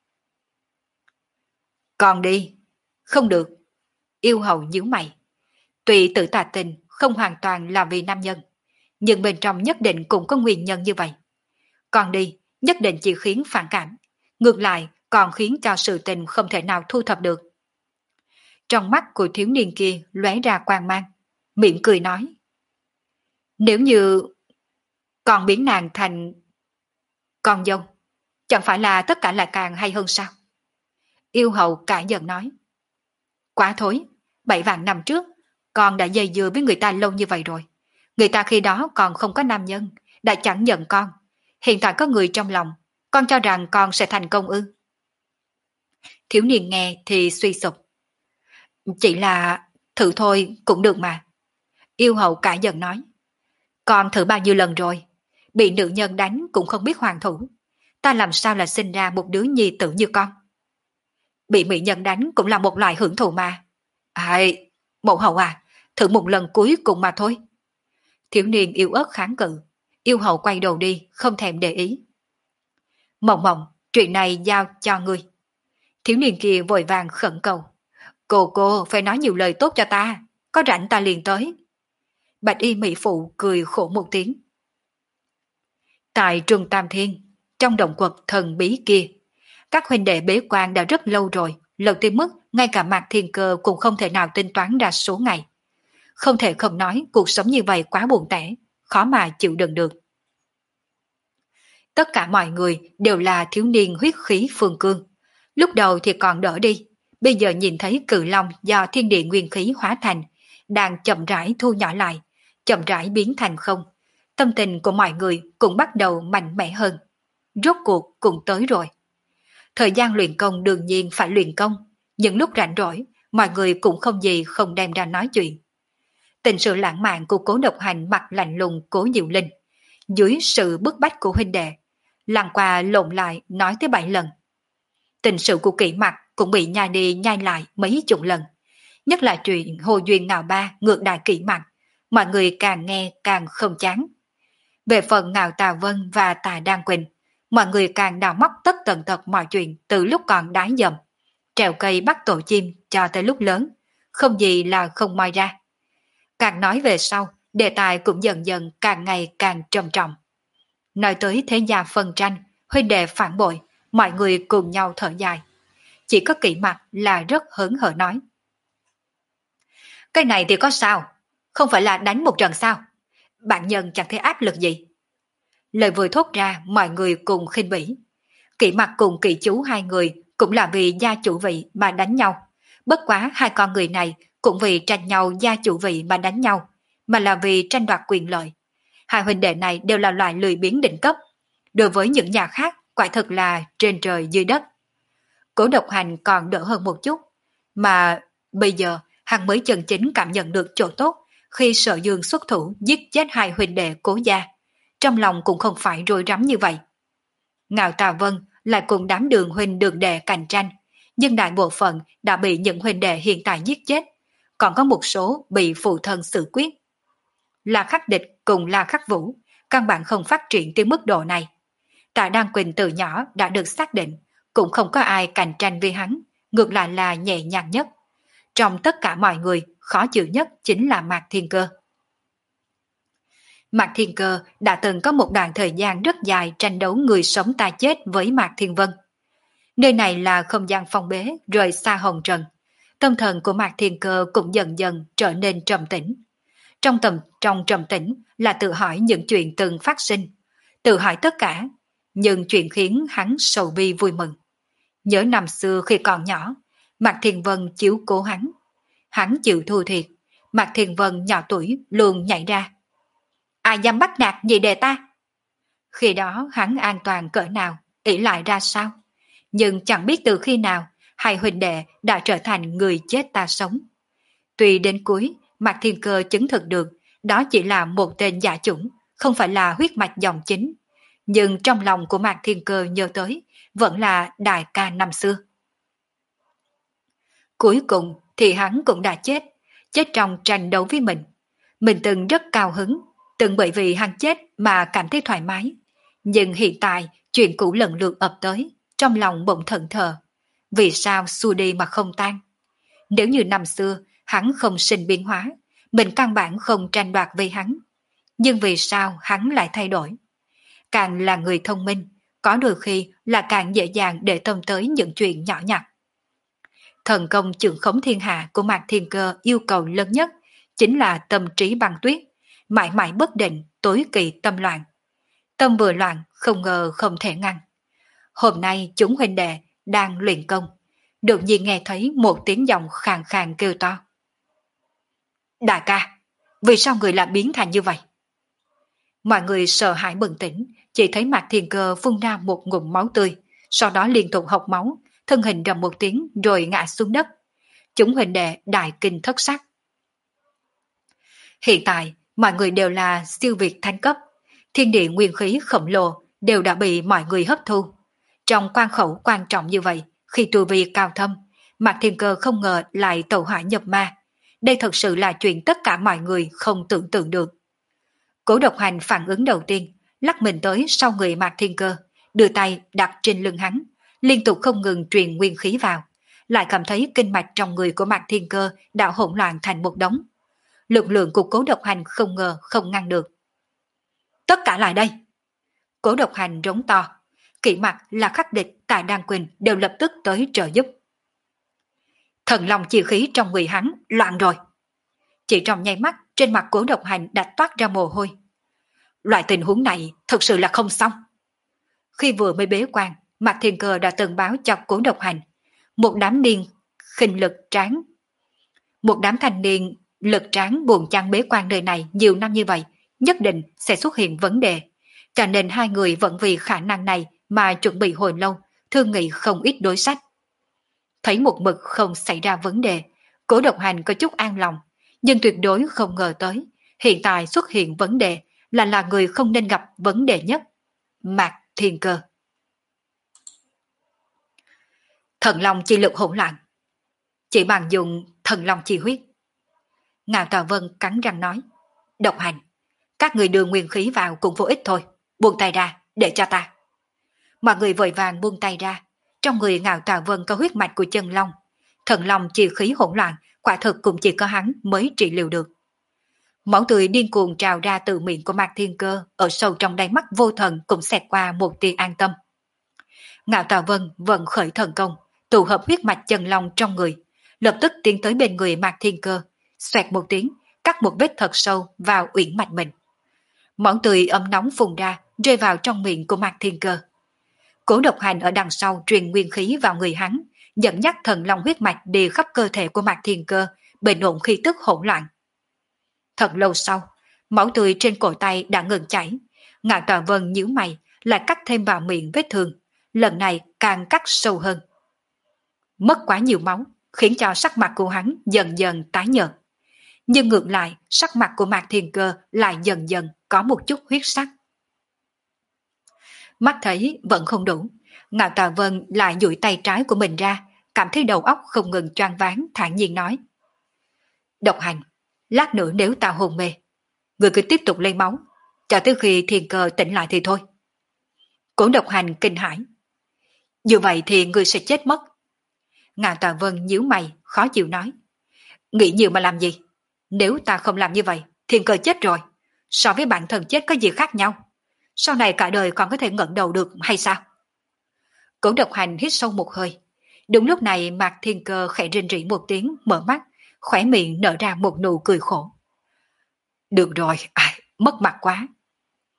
Còn đi, không được. Yêu hậu nhíu mày. Tuy Tử Tà Tình không hoàn toàn là vì nam nhân, nhưng bên trong nhất định cũng có nguyên nhân như vậy. Còn đi, nhất định chỉ khiến phản cảm, ngược lại còn khiến cho sự tình không thể nào thu thập được. Trong mắt của thiếu niên kia lóe ra quang mang, miệng cười nói: Nếu như còn biến nàng thành con dâu, chẳng phải là tất cả lại càng hay hơn sao? Yêu hậu cãi giận nói: Quá thối, bảy vạn năm trước, con đã dây dưa với người ta lâu như vậy rồi. Người ta khi đó còn không có nam nhân, đã chẳng nhận con. Hiện tại có người trong lòng, con cho rằng con sẽ thành công ư? Thiếu niên nghe thì suy sụp. Chỉ là thử thôi cũng được mà. Yêu hậu cãi giận nói: Con thử bao nhiêu lần rồi, bị nữ nhân đánh cũng không biết hoàn thủ. Ta làm sao là sinh ra một đứa nhi tử như con? Bị mỹ nhân đánh cũng là một loại hưởng thụ mà. Ai, mẫu hậu à, thử một lần cuối cùng mà thôi. Thiếu niên yêu ớt kháng cự. Yêu hậu quay đầu đi, không thèm để ý. Mộng Mộng, chuyện này giao cho ngươi. Thiếu niên kia vội vàng khẩn cầu. Cô cô phải nói nhiều lời tốt cho ta, có rảnh ta liền tới. Bạch y mỹ phụ cười khổ một tiếng. Tại Trung Tam Thiên, trong động quật thần bí kia, các huynh đệ bế quan đã rất lâu rồi, lâu tới mức ngay cả Mạc Thiên Cơ cũng không thể nào tính toán ra số ngày. Không thể không nói cuộc sống như vậy quá buồn tẻ, khó mà chịu đựng được. Tất cả mọi người đều là thiếu niên huyết khí phương cương. Lúc đầu thì còn đỡ đi, bây giờ nhìn thấy cự long do thiên địa nguyên khí hóa thành, đang chậm rãi thu nhỏ lại, chậm rãi biến thành không. Tâm tình của mọi người cũng bắt đầu mạnh mẽ hơn. Rốt cuộc cũng tới rồi. Thời gian luyện công đương nhiên phải luyện công, những lúc rảnh rỗi, mọi người cũng không gì không đem ra nói chuyện. Tình sự lãng mạn của Cố Độc Hành mặt lạnh lùng Cố Diệu Linh, dưới sự bức bách của huynh đệ, lăn qua lộn lại nói tới bảy lần. Tình sự của Kỷ Mặc cũng bị nhai đi nhai lại mấy chục lần, nhất là chuyện Hồ Duyên Ngạo Ba ngược đại Kỷ Mặc, mọi người càng nghe càng không chán. Về phần Ngạo Tà Vân và Tà Đan Quỳnh, mọi người càng đào móc tất tần tật mọi chuyện từ lúc còn đái dầm, trèo cây bắt tổ chim cho tới lúc lớn, không gì là không moi ra. Càng nói về sau, đề tài cũng dần dần càng ngày càng trầm trọng. Nói tới thế gia phân tranh, huynh đệ phản bội, mọi người cùng nhau thở dài. Chỉ có Kỷ Mặc là rất hớn hở nói: Cái này thì có sao? Không phải là đánh một trận sao? Bạn nhân chẳng thấy áp lực gì. Lời vừa thốt ra mọi người cùng khinh bỉ. Kỷ Mặc cùng Kỷ Chú hai người cũng là vì gia chủ vị mà đánh nhau. Bất quá hai con người này cũng vì tranh nhau gia chủ vị mà đánh nhau, mà là vì tranh đoạt quyền lợi. Hai huynh đệ này đều là loại lười biếng đỉnh cấp. Đối với những nhà khác, quả thực là trên trời dưới đất. Cố Độc Hành còn đỡ hơn một chút, mà bây giờ hắn mới chân chính cảm nhận được chỗ tốt khi Sở Dương xuất thủ giết chết hai huynh đệ Cố gia. Trong lòng cũng không phải rối rắm như vậy. Ngạo Tà Vân lại cùng đám đường huynh đường đệ cạnh tranh, nhưng đại bộ phận đã bị những huynh đệ hiện tại giết chết, còn có một số bị phụ thân xử quyết. La Khắc Địch cùng La Khắc Vũ căn bản không phát triển tới mức độ này. Tạ Đan Quỳnh từ nhỏ đã được xác định, cũng không có ai cạnh tranh với hắn, ngược lại là nhẹ nhàng nhất. Trong tất cả mọi người, khó chịu nhất chính là Mạc Thiên Cơ. Mạc Thiên Cơ đã từng có một đoạn thời gian rất dài tranh đấu người sống ta chết với Mạc Thiên Vân. Nơi này là không gian phong bế rời xa hồng trần. Tâm thần của Mạc Thiên Cơ cũng dần dần trở nên trầm tĩnh. Trong tầm trong trầm tĩnh là tự hỏi những chuyện từng phát sinh. tự hỏi tất cả, nhưng chuyện khiến hắn sầu bi vui mừng. Nhớ năm xưa khi còn nhỏ, Mạc Thiên Vân chiếu cố hắn. Hắn chịu thua thiệt, Mạc Thiên Vân nhỏ tuổi luôn nhảy ra. Ai dám bắt nạt gì đề ta? Khi đó hắn an toàn cỡ nào, ỷ lại ra sao? Nhưng chẳng biết từ khi nào, hai huynh đệ đã trở thành người chết ta sống. Tuy đến cuối, Mạc Thiên Cơ chứng thực được đó chỉ là một tên giả chủng, không phải là huyết mạch dòng chính. Nhưng trong lòng của Mạc Thiên Cơ nhớ tới, vẫn là đại ca năm xưa. Cuối cùng thì hắn cũng đã chết, chết trong tranh đấu với mình. Mình từng rất cao hứng, từng bởi vì hắn chết mà cảm thấy thoải mái. Nhưng hiện tại, chuyện cũ lần lượt ập tới, trong lòng bỗng thẫn thờ. Vì sao xua đi mà không tan? Nếu như năm xưa, hắn không sinh biến hóa, mình căn bản không tranh đoạt với hắn. Nhưng vì sao hắn lại thay đổi? Càng là người thông minh, có đôi khi là càng dễ dàng để tâm tới những chuyện nhỏ nhặt. Thần công trưởng khống thiên hạ của Mạc Thiên Cơ yêu cầu lớn nhất chính là tâm trí băng tuyết, mãi mãi bất định, tối kỳ tâm loạn. Tâm vừa loạn, không ngờ không thể ngăn. Hôm nay chúng huynh đệ đang luyện công, đột nhiên nghe thấy một tiếng giọng khàn khàn kêu to. Đại ca, vì sao người lại biến thành như vậy? Mọi người sợ hãi bừng tỉnh, chỉ thấy Mạc Thiên Cơ phun ra một ngụm máu tươi, sau đó liên tục hộc máu, thân hình rầm một tiếng rồi ngã xuống đất. Chúng huynh đệ đại kinh thất sắc. Hiện tại, mọi người đều là siêu việt thánh cấp, thiên địa nguyên khí khổng lồ đều đã bị mọi người hấp thu. Trong quan khẩu quan trọng như vậy, khi tu vi cao thâm, Mạc Thiên Cơ không ngờ lại tẩu hỏa nhập ma. Đây thật sự là chuyện tất cả mọi người không tưởng tượng được. Cố Độc Hành phản ứng đầu tiên, lắc mình tới sau người Mạc Thiên Cơ, đưa tay đặt trên lưng hắn, liên tục không ngừng truyền nguyên khí vào, lại cảm thấy kinh mạch trong người của Mạc Thiên Cơ đã hỗn loạn thành một đống. Lực lượng của Cố Độc Hành không ngờ không ngăn được. Tất cả lại đây! Cố Độc Hành rống to, Kỵ Mặc là khắc địch tại Đan Quỳnh đều lập tức tới trợ giúp. Thần long chi khí trong người hắn loạn rồi. Chỉ trong nháy mắt, trên mặt Cố Độc Hành đã toát ra mồ hôi. Loại tình huống này thực sự là không xong. Khi vừa mới bế quan, Mạc Thiên Cơ đã từng báo cho Cố Độc Hành, một đám niên khinh lực tráng, một đám thanh niên lực tráng buồn chán bế quan nơi này nhiều năm như vậy, nhất định sẽ xuất hiện vấn đề. Cho nên hai người vẫn vì khả năng này mà chuẩn bị hồi lâu, thương nghị không ít đối sách. Thấy một mực không xảy ra vấn đề, Cố Độc Hành có chút an lòng, nhưng tuyệt đối không ngờ tới, hiện tại xuất hiện vấn đề là là người không nên gặp vấn đề nhất, Mạc Thiên Cơ. Thần long chi lực hỗn loạn, chỉ bằng dùng thần long chi huyết. Ngạo Tà Vân cắn răng nói, Độc Hành, các người đưa nguyên khí vào cũng vô ích thôi, buông tay ra, để cho ta. Mọi người vội vàng buông tay ra, trong người Ngạo Tà Vân có huyết mạch của chân long, thần long chi khí hỗn loạn, quả thực cũng chỉ có hắn mới trị liệu được. Máu tươi điên cuồng trào ra từ miệng của Mạc Thiên Cơ, ở sâu trong đáy mắt vô thần cũng xẹt qua một tia an tâm. Ngạo Tà Vân vận khởi thần công, tụ hợp huyết mạch chân long trong người, lập tức tiến tới bên người Mạc Thiên Cơ, xoẹt một tiếng, cắt một vết thật sâu vào uyển mạch mình. Máu tươi ấm nóng phun ra, rơi vào trong miệng của Mạc Thiên Cơ. Cố Độc Hành ở đằng sau truyền nguyên khí vào người hắn, dẫn dắt thần long huyết mạch đi khắp cơ thể của Mạc Thiên Cơ, bình ổn khí tức hỗn loạn. Thật lâu sau, máu tươi trên cổ tay đã ngừng chảy, Ngạo Tà Vân nhíu mày, lại cắt thêm vào miệng vết thương, lần này càng cắt sâu hơn. Mất quá nhiều máu, khiến cho sắc mặt của hắn dần dần tái nhợt. Nhưng ngược lại, sắc mặt của Mạc Thiên Cơ lại dần dần có một chút huyết sắc. Mắt thấy vẫn không đủ, Ngạo Tà Vân lại duỗi tay trái của mình ra, cảm thấy đầu óc không ngừng choáng váng, thản nhiên nói. Độc Hành, lát nữa nếu ta hôn mê, người cứ tiếp tục lấy máu, cho tới khi Thiên Cơ tỉnh lại thì thôi. Cố Độc Hành kinh hãi. Như vậy thì người sẽ chết mất. Ngạo Tà Vân nhíu mày, khó chịu nói. Nghĩ nhiều mà làm gì? Nếu ta không làm như vậy, Thiên Cơ chết rồi. So với bản thân chết có gì khác nhau? Sau này cả đời còn có thể ngẩng đầu được hay sao? Cố Độc Hành hít sâu một hơi. Đúng lúc này Mạc Thiên Cơ khẽ rên rỉ một tiếng, mở mắt, khỏe miệng nở ra một nụ cười khổ. Được rồi, à, mất mặt quá.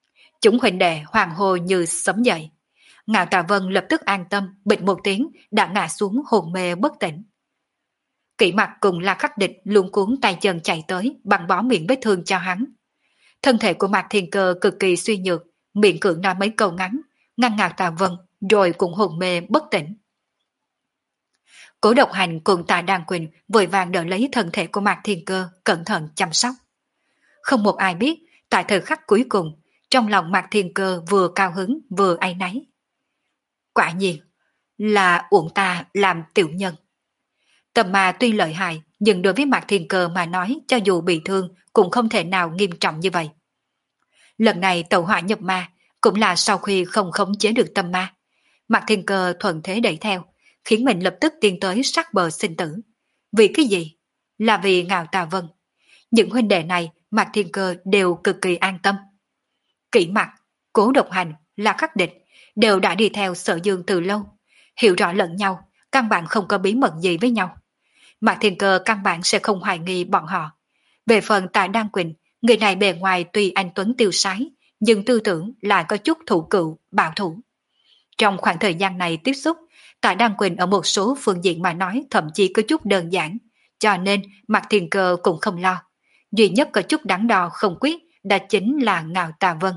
Chúng huynh đệ hoàng hô như sấm dậy. Ngạo Tà Vân lập tức an tâm, bịch một tiếng đã ngã xuống hồn mê bất tỉnh. Kỷ Mặc cùng La Khắc Địch luôn cuốn tay chân chạy tới, băng bó miệng vết thương cho hắn. Thân thể của Mạc Thiên Cơ cực kỳ suy nhược, miệng cưỡng nói mấy câu ngắn, ngăn Ngạo Tà Vân, rồi cũng hồn mê bất tỉnh. Cố Độc Hành cùng Tạ Đan Quỳnh vội vàng đỡ lấy thân thể của Mạc Thiên Cơ, cẩn thận chăm sóc. Không một ai biết, tại thời khắc cuối cùng, trong lòng Mạc Thiên Cơ vừa cao hứng vừa áy náy. Quả nhiên là uổng ta làm tiểu nhân. Tầm ma tuy lợi hại, nhưng đối với Mạc Thiên Cơ mà nói, cho dù bị thương cũng không thể nào nghiêm trọng như vậy. Lần này tẩu hỏa nhập ma cũng là sau khi không khống chế được tâm ma. Mạc Thiên Cơ thuận thế đẩy theo, khiến mình lập tức tiến tới sát bờ sinh tử. Vì cái gì? Là vì Ngạo Tà Vân. Những huynh đệ này Mạc Thiên Cơ đều cực kỳ an tâm. Kỷ Mặc, Cố Độc Hành, La Khắc Địch đều đã đi theo Sở Dương từ lâu, hiểu rõ lẫn nhau, căn bản không có bí mật gì với nhau. Mạc Thiên Cơ căn bản sẽ không hoài nghi bọn họ. Về phần Tạ Đan Quỳnh, người này bề ngoài tuy anh tuấn tiêu sái, nhưng tư tưởng lại có chút thủ cựu, bảo thủ. Trong khoảng thời gian này tiếp xúc, Tạ Đan Quỳnh ở một số phương diện mà nói thậm chí có chút đơn giản, cho nên Mạc Thiên Cơ cũng không lo. Duy nhất có chút đắn đo không quyết đã chính là Ngạo Tà Vân.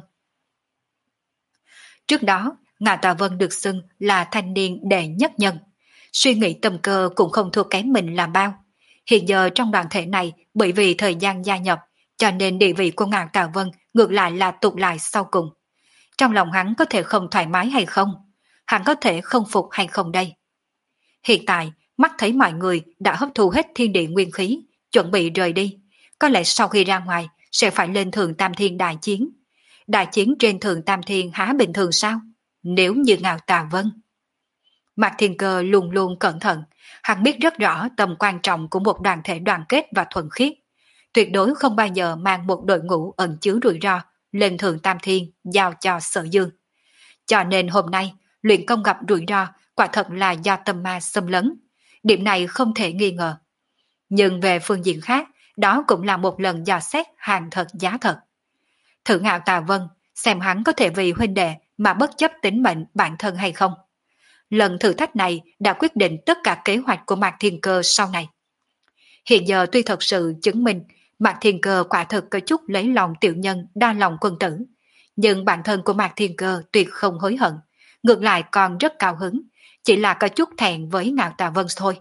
Trước đó, Ngạo Tà Vân được xưng là thanh niên đệ nhất nhân. Suy nghĩ tâm cơ cũng không thua kém mình là bao. Hiện giờ trong đoàn thể này, bởi vì thời gian gia nhập, cho nên địa vị của Ngạo Tà Vân ngược lại là tụt lại sau cùng. Trong lòng hắn có thể không thoải mái hay không? Hắn có thể không phục hay không đây? Hiện tại, mắt thấy mọi người đã hấp thu hết thiên địa nguyên khí, chuẩn bị rời đi. Có lẽ sau khi ra ngoài, sẽ phải lên Thượng Tam Thiên đại chiến. Đại chiến trên Thượng Tam Thiên há bình thường sao? Nếu như Ngạo Tà Vân. Mạc Thiên Cơ luôn luôn cẩn thận, hắn biết rất rõ tầm quan trọng của một đoàn thể đoàn kết và thuần khiết. Tuyệt đối không bao giờ mang một đội ngũ ẩn chứa rủi ro lên Thượng Tam Thiên giao cho Sở Dương. Cho nên hôm nay, luyện công gặp rủi ro quả thật là do tâm ma xâm lấn. Điểm này không thể nghi ngờ. Nhưng về phương diện khác, đó cũng là một lần dò xét hàng thật giá thật. Thử Ngạo Tà Vân, xem hắn có thể vì huynh đệ mà bất chấp tính mệnh bản thân hay không. Lần thử thách này đã quyết định tất cả kế hoạch của Mạc Thiên Cơ sau này. Hiện giờ tuy thật sự chứng minh Mạc Thiên Cơ quả thực có chút lấy lòng tiểu nhân đa lòng quân tử, nhưng bản thân của Mạc Thiên Cơ tuyệt không hối hận, ngược lại còn rất cao hứng, chỉ là có chút thẹn với Ngạo Tà Vân thôi.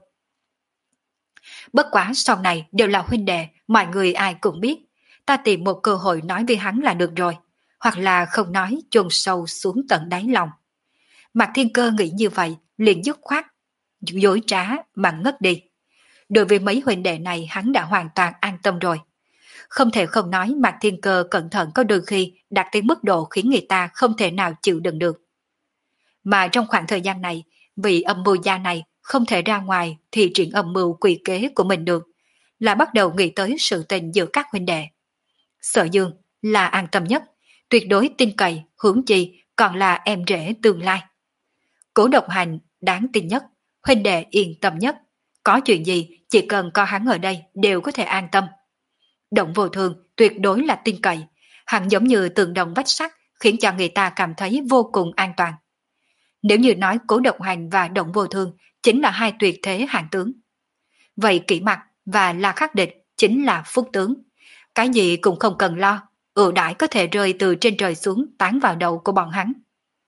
Bất quá sau này đều là huynh đệ, mọi người ai cũng biết, ta tìm một cơ hội nói với hắn là được rồi, hoặc là không nói chôn sâu xuống tận đáy lòng. Mạc Thiên Cơ nghĩ như vậy, liền dứt khoát, dối trá mà ngất đi. Đối với mấy huynh đệ này hắn đã hoàn toàn an tâm rồi. Không thể không nói Mạc Thiên Cơ cẩn thận có đôi khi đạt tới mức độ khiến người ta không thể nào chịu đựng được. Mà trong khoảng thời gian này, vị âm mưu gia này không thể ra ngoài thì triển âm mưu quỷ kế của mình được, là bắt đầu nghĩ tới sự tình giữa các huynh đệ. Sở Dương là an tâm nhất, tuyệt đối tin cậy, hướng chi còn là em rể tương lai. Cố Độc Hành đáng tin nhất, huynh đệ yên tâm nhất, có chuyện gì chỉ cần có hắn ở đây đều có thể an tâm. Động Vô Thương tuyệt đối là tin cậy, hắn giống như tường đồng vách sắt khiến cho người ta cảm thấy vô cùng an toàn. Nếu như nói Cố Độc Hành và Động Vô Thương chính là hai tuyệt thế hạng tướng, vậy Kỷ Mặc và La Khắc Địch chính là phúc tướng, cái gì cũng không cần lo, ưu đãi có thể rơi từ trên trời xuống tán vào đầu của bọn hắn.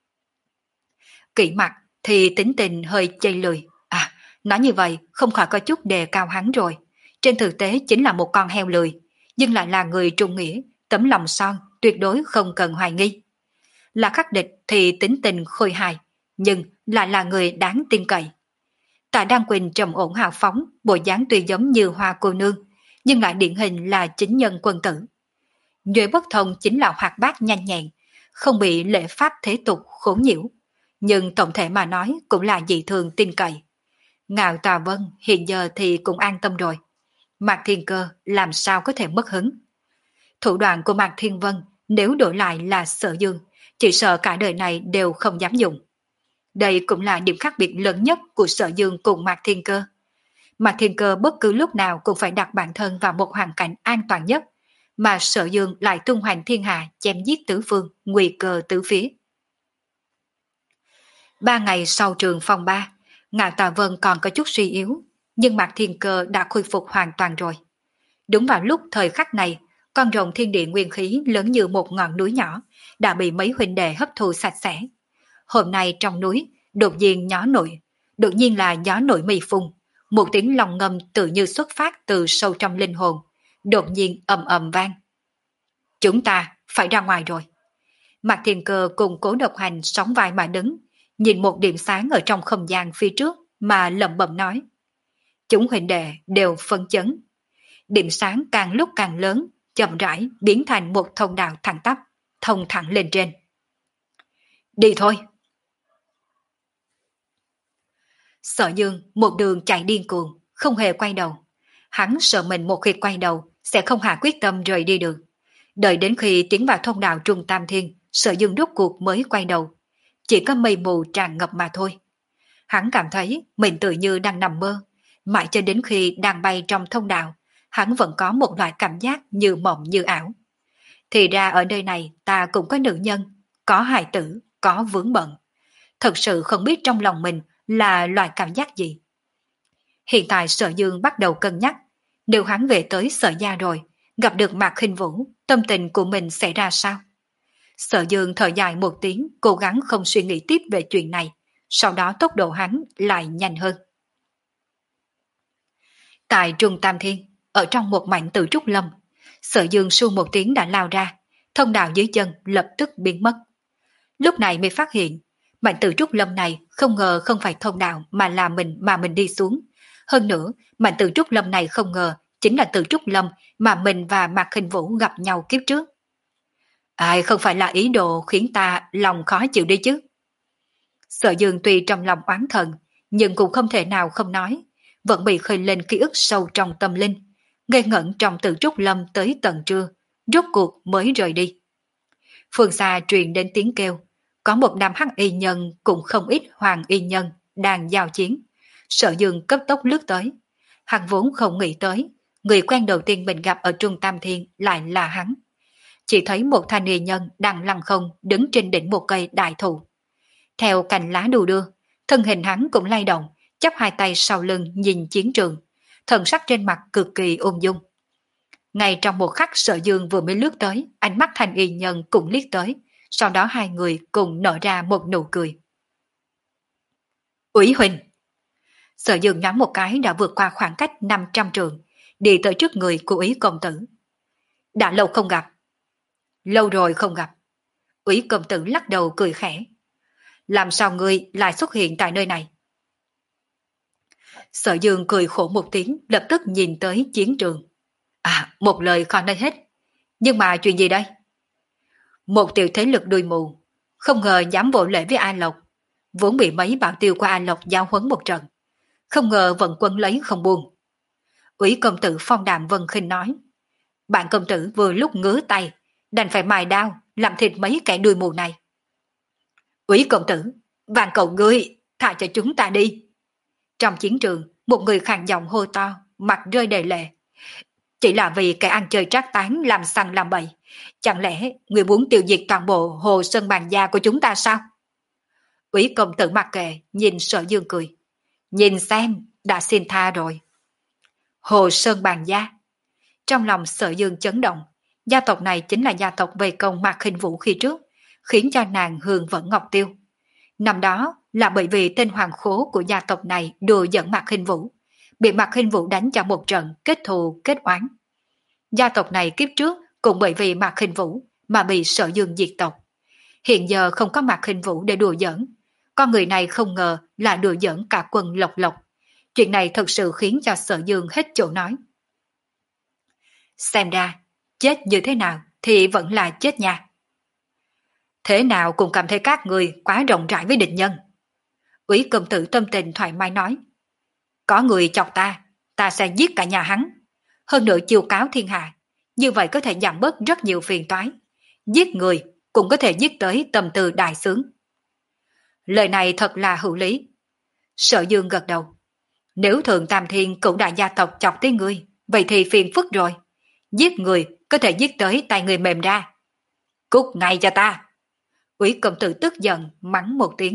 Kỷ Mặc thì tính tình hơi chây lười, à, nói như vậy không khỏi có chút đề cao hắn rồi, trên thực tế chính là một con heo lười, nhưng lại là người trung nghĩa, tấm lòng son, tuyệt đối không cần hoài nghi. La Khắc Địch thì tính tình khôi hài, nhưng lại là người đáng tin cậy. Tạ Đan Quỳnh trầm ổn hào phóng, bộ dáng tuy giống như hoa cô nương, nhưng lại điển hình là chính nhân quân tử. Duy Bất Thông chính là hoạt bát nhanh nhẹn, không bị lễ pháp thế tục khốn nhiễu, nhưng tổng thể mà nói cũng là dị thường tin cậy. Ngạo Tà Vân hiện giờ thì cũng an tâm rồi. Mạc Thiên Cơ làm sao có thể mất hứng. Thủ đoạn của Mạc Thiên Vân nếu đổi lại là Sở Dương, chỉ sợ cả đời này đều không dám dùng. Đây cũng là điểm khác biệt lớn nhất của Sở Dương cùng Mạc Thiên Cơ. Mạc Thiên Cơ bất cứ lúc nào cũng phải đặt bản thân vào một hoàn cảnh an toàn nhất, mà Sở Dương lại tung hoành thiên hạ, chém giết tứ phương, nguy cơ tứ phía. Ba ngày sau trường phong ba, Ngạo Tà Vân còn có chút suy yếu, nhưng Mạc Thiên Cơ đã khôi phục hoàn toàn rồi. Đúng vào lúc thời khắc này, con rồng thiên địa nguyên khí lớn như một ngọn núi nhỏ, đã bị mấy huynh đệ hấp thu sạch sẽ. Hôm nay trong núi, đột nhiên gió nổi, đột nhiên là gió nổi mây phun, một tiếng lòng ngâm tự như xuất phát từ sâu trong linh hồn, đột nhiên ầm ầm vang. Chúng ta phải ra ngoài rồi. Mạc Thiên Cơ cùng Cố Độc Hành sóng vai mà đứng, nhìn một điểm sáng ở trong không gian phía trước mà lẩm bẩm nói. Chúng huynh đệ đều phân chấn. Điểm sáng càng lúc càng lớn, chậm rãi biến thành một thông đạo thẳng tắp, thông thẳng lên trên. Đi thôi. Sở Dương một đường chạy điên cuồng, không hề quay đầu. Hắn sợ mình một khi quay đầu sẽ không hạ quyết tâm rời đi được. Đợi đến khi tiến vào thông đạo Trung Tam Thiên, Sở Dương rốt cuộc mới quay đầu. Chỉ có mây mù tràn ngập mà thôi. Hắn cảm thấy mình tự như đang nằm mơ, mãi cho đến khi đang bay trong thông đạo, hắn vẫn có một loại cảm giác như mộng như ảo. Thì ra ở nơi này ta cũng có nữ nhân, có hài tử, có vướng bận. Thật sự không biết trong lòng mình là loại cảm giác gì. Hiện tại Sở Dương bắt đầu cân nhắc, nếu hắn về tới Sở Gia rồi, gặp được Mạc Khinh Vũ, tâm tình của mình sẽ ra sao? Sở Dương thở dài một tiếng, cố gắng không suy nghĩ tiếp về chuyện này, sau đó tốc độ hắn lại nhanh hơn. Tại Trung Tam Thiên, ở trong một mảnh Tử Trúc Lâm, Sở Dương su một tiếng đã lao ra, thông đạo dưới chân lập tức biến mất. Lúc này mới phát hiện, mảnh Tử Trúc Lâm này không ngờ không phải thông đạo mà là mình mà mình đi xuống. Hơn nữa, mảnh Tử Trúc Lâm này không ngờ chính là Tử Trúc Lâm mà mình và Mạc Khinh Vũ gặp nhau kiếp trước. Ai không phải là ý đồ khiến ta lòng khó chịu đi chứ. Sở Dương tuy trong lòng oán thần, nhưng cũng không thể nào không nói, vẫn bị khơi lên ký ức sâu trong tâm linh, ngây ngẩn trong Tử Trúc Lâm tới tận trưa, rốt cuộc mới rời đi. Phương xa truyền đến tiếng kêu, có một nam hắc y nhân cũng không ít hoàng y nhân đang giao chiến. Sở Dương cấp tốc lướt tới, hắn vốn không nghĩ tới, người quen đầu tiên mình gặp ở Trung Tam Thiên lại là hắn. Chỉ thấy một thanh y nhân đang lăng không đứng trên đỉnh một cây đại thụ. Theo cành lá đu đưa, thân hình hắn cũng lay động, chắp hai tay sau lưng nhìn chiến trường, thần sắc trên mặt cực kỳ ung dung. Ngay trong một khắc Sở Dương vừa mới lướt tới, ánh mắt thanh y nhân cũng liếc tới, sau đó hai người cùng nở ra một nụ cười. Úy huynh! Sở Dương nhắm một cái đã vượt qua khoảng cách năm trăm trường, đi tới trước người của Úy công tử. Đã lâu không gặp. Lâu rồi không gặp. Úy công tử lắc đầu cười khẽ. Làm sao ngươi lại xuất hiện tại nơi này? Sở Dương cười khổ một tiếng, lập tức nhìn tới chiến trường. À, một lời khó nói hết. Nhưng mà chuyện gì đây? Một tiểu thế lực đuôi mù, không ngờ dám vô lễ với A Lộc, vốn bị mấy bảo tiêu của A Lộc giao huấn một trận, không ngờ vẫn quân lấy không buông. Úy công tử phong đạm vân khinh nói. Bạn công tử vừa lúc ngứa tay, đành phải mài đao, làm thịt mấy kẻ đuôi mù này. Úy công tử, vạn cầu ngươi, thả cho chúng ta đi. Trong chiến trường, một người khàn giọng hô to, mặt rơi đầy lệ. Chỉ là vì kẻ ăn chơi trác tán làm sằng làm bậy. Chẳng lẽ người muốn tiêu diệt toàn bộ hồ sơn bàn gia của chúng ta sao? Úy công tử mặc kệ, nhìn Sở Dương cười. Nhìn xem, đã xin tha rồi. Hồ sơn bàn gia. Trong lòng Sở Dương chấn động, gia tộc này chính là gia tộc vây công Mạc Khinh Vũ khi trước, khiến cho nàng hương vẫn ngọc tiêu. Năm đó là bởi vì tên hoàng khố của gia tộc này đùa giỡn Mạc Khinh Vũ, bị Mạc Khinh Vũ đánh cho một trận kết thù kết oán. Gia tộc này kiếp trước cũng bởi vì Mạc Khinh Vũ mà bị Sở Dương diệt tộc. Hiện giờ không có Mạc Khinh Vũ để đùa giỡn, con người này không ngờ là đùa giỡn cả quân Lộc Lộc. Chuyện này thật sự khiến cho Sở Dương hết chỗ nói. Xem ra, chết như thế nào thì vẫn là chết nha. Thế nào cũng cảm thấy các người quá rộng rãi với địch nhân. Úy công tử tâm tình thoải mái nói. Có người chọc ta, ta sẽ giết cả nhà hắn. Hơn nữa chiêu cáo thiên hạ, như vậy có thể giảm bớt rất nhiều phiền toái. Giết người cũng có thể giết tới tâm tư đại sướng. Lời này thật là hữu lý. Sở Dương gật đầu. Nếu Thượng Tam Thiên cũng đại gia tộc chọc tới ngươi, vậy thì phiền phức rồi. Giết người có thể giết tới tay người mềm ra. Cút ngay cho ta! Úy công tử tức giận, mắng một tiếng.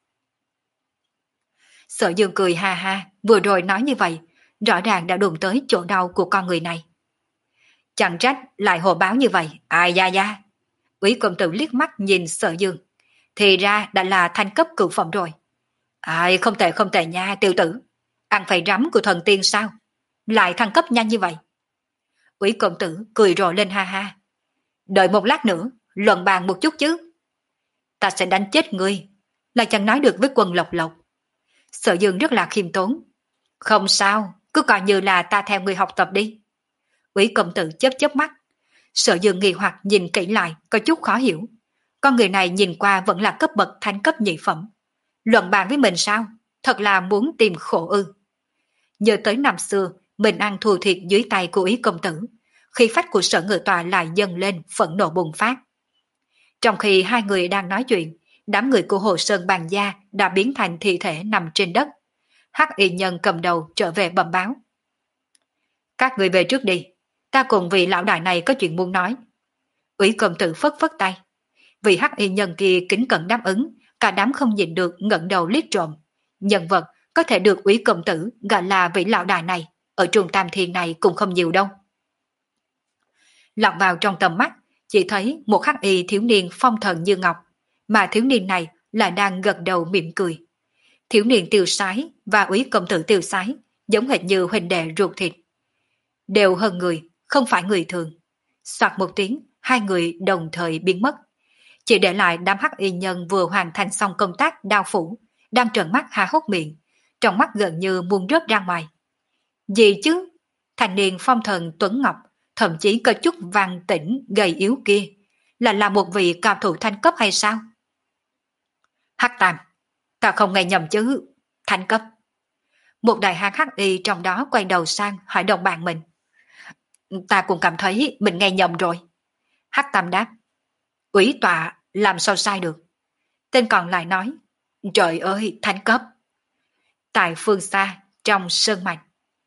Sở Dương cười ha ha, vừa rồi nói như vậy, rõ ràng đã đụng tới chỗ đau của con người này. Chẳng trách lại hồ báo như vậy, ai da da. Úy công tử liếc mắt nhìn Sở Dương, thì ra đã là thanh cấp cửu phẩm rồi. Ai không tệ không tệ nha tiểu tử, ăn phải rắm của thần tiên sao? Lại thăng cấp nhanh như vậy. Úy công tử cười rộ lên ha ha. Đợi một lát nữa, luận bàn một chút chứ. Ta sẽ đánh chết ngươi, là chẳng nói được với Quân Lộc Lộc. Sở Dương rất là khiêm tốn. Không sao, cứ coi như là ta theo ngươi học tập đi. Úy công tử chớp chớp mắt. Sở Dương nghi hoặc nhìn kỹ lại, có chút khó hiểu. Con người này nhìn qua vẫn là cấp bậc thánh cấp nhị phẩm. Luận bàn với mình sao? Thật là muốn tìm khổ ư. Nhớ tới năm xưa, mình ăn thua thiệt dưới tay của Úy công tử. Khi phách của Sở Ngự Tọa lại dâng lên, phẫn nộ bùng phát. Trong khi hai người đang nói chuyện, đám người của Hồ Sơn Bàn Gia đã biến thành thi thể nằm trên đất. Hắc y nhân cầm đầu trở về bẩm báo. Các người về trước đi, ta cùng vị lão đại này có chuyện muốn nói. Úy công tử phất phất tay. Vị hắc y nhân kia kính cẩn đáp ứng, cả đám không nhìn được ngẩng đầu liếc trộm. Nhân vật có thể được Úy công tử gọi là vị lão đại này, ở trường Tam Thiên này cũng không nhiều đâu. Lọt vào trong tầm mắt, chỉ thấy một hắc y thiếu niên phong thần như ngọc, mà thiếu niên này là đang gật đầu mỉm cười. Thiếu niên Tiêu Sái và Úy công tử Tiêu Sái giống hệt như huynh đệ ruột thịt. Đều hơn người, không phải người thường. Soạt một tiếng, hai người đồng thời biến mất. Chỉ để lại đám hắc y nhân vừa hoàn thành xong công tác đao phủ, đang trợn mắt há hốc miệng, trong mắt gần như muốn rớt ra ngoài. Gì chứ? Thanh niên phong thần Tuấn Ngọc, thậm chí có chút văn tĩnh gầy yếu kia, là là một vị cao thủ thanh cấp hay sao? Hắc Tam, ta không nghe nhầm chứ, thanh cấp. Một đại hán hắc y trong đó quay đầu sang hỏi đồng bạn mình. Ta cũng cảm thấy mình nghe nhầm rồi. Hắc Tam đáp. Úy tọa làm sao sai được. Tên còn lại nói. Trời ơi, thánh cấp. Tại phương xa, trong sơn mạch.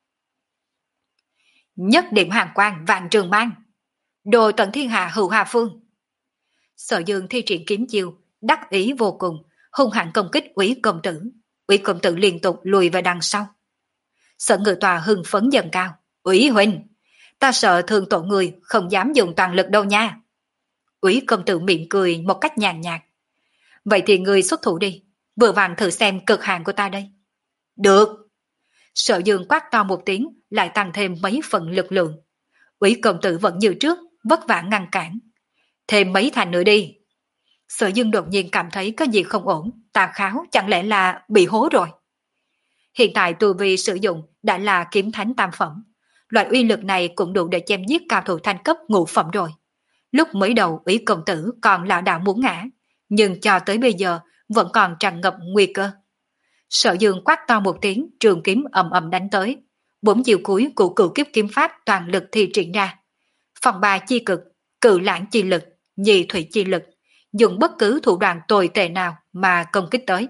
Nhất điểm hoàng quang vạn trường mang. Đồ tận thiên hạ hữu hà phương. Sở Dương thi triển kiếm chiêu, đắc ý vô cùng, hung hãn công kích Úy công tử. Úy công tử liên tục lùi về đằng sau. Sở Ngự Tòa hưng phấn dần cao. Úy huynh, ta sợ thương tổn người, không dám dùng toàn lực đâu nha. Úy công tử mỉm cười một cách nhàn nhạt. Vậy thì người xuất thủ đi, vừa vặn thử xem cực hạn của ta đây. Được. Sở Dương quát to một tiếng, lại tăng thêm mấy phần lực lượng. Úy công tử vẫn như trước, vất vả ngăn cản. Thêm mấy thành nữa đi. Sở Dương đột nhiên cảm thấy có gì không ổn, tà kháo chẳng lẽ là bị hố rồi. Hiện tại tu vi sử dụng đã là kiếm thánh tam phẩm. Loại uy lực này cũng đủ để chém giết cao thủ thanh cấp ngũ phẩm rồi. Lúc mới đầu Úy công tử còn lảo đảo muốn ngã, nhưng cho tới bây giờ vẫn còn tràn ngập nguy cơ. Sở Dương quát to một tiếng, trường kiếm ầm ầm đánh tới. Bốn chiều cuối của cửu kiếp kiếm pháp toàn lực thi triển ra. Phòng ba chi cực, cự lãng chi lực, nhị thủy chi lực, dùng bất cứ thủ đoạn tồi tệ nào mà công kích tới.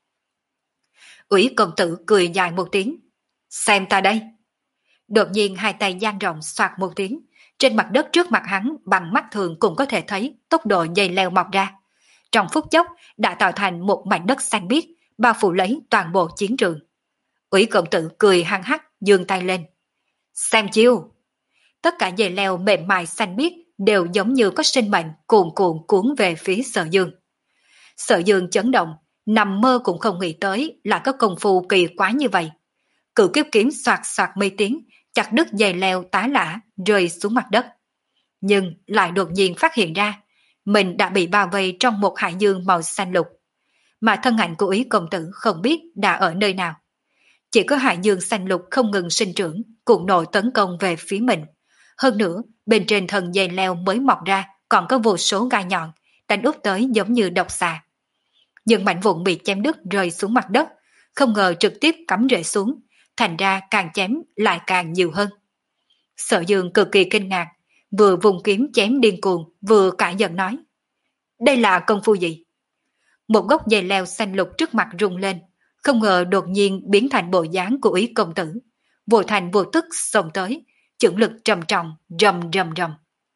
Úy công tử cười dài một tiếng. Xem ta đây. Đột nhiên hai tay dang rộng xoạt một tiếng. Trên mặt đất trước mặt hắn bằng mắt thường cũng có thể thấy tốc độ dây leo mọc ra. Trong phút chốc đã tạo thành một mảnh đất xanh biếc, bao phủ lấy toàn bộ chiến trường. Úy công tử cười hăng hắc, giương tay lên. Xem chiêu. Tất cả dây leo mềm mại xanh biếc đều giống như có sinh mệnh cuồn cuộn cuốn về phía Sở Dương. Sở Dương chấn động, nằm mơ cũng không nghĩ tới là có công phu kỳ quái như vậy. Cửu kiếp kiếm xoạt xoạt mấy tiếng, chặt đứt dây leo tá lả rơi xuống mặt đất. Nhưng lại đột nhiên phát hiện ra, mình đã bị bao vây trong một hải dương màu xanh lục. Mà thân ảnh của Úy công tử không biết đã ở nơi nào. Chỉ có hải dương xanh lục không ngừng sinh trưởng, cuộn nổi tấn công về phía mình. Hơn nữa, bên trên thân dây leo mới mọc ra còn có vô số gai nhọn, đánh úp tới giống như độc xà. Nhưng mảnh vụn bị chém đứt rơi xuống mặt đất, không ngờ trực tiếp cắm rễ xuống, thành ra càng chém lại càng nhiều hơn. Sở Dương cực kỳ kinh ngạc, vừa vùng kiếm chém điên cuồng, vừa cãi giận nói. Đây là công phu gì? Một gốc dây leo xanh lục trước mặt rung lên, không ngờ đột nhiên biến thành bộ dáng của Úy công tử. Vô thành vô tức xông tới, chưởng lực trầm trọng, rầm rầm rầm.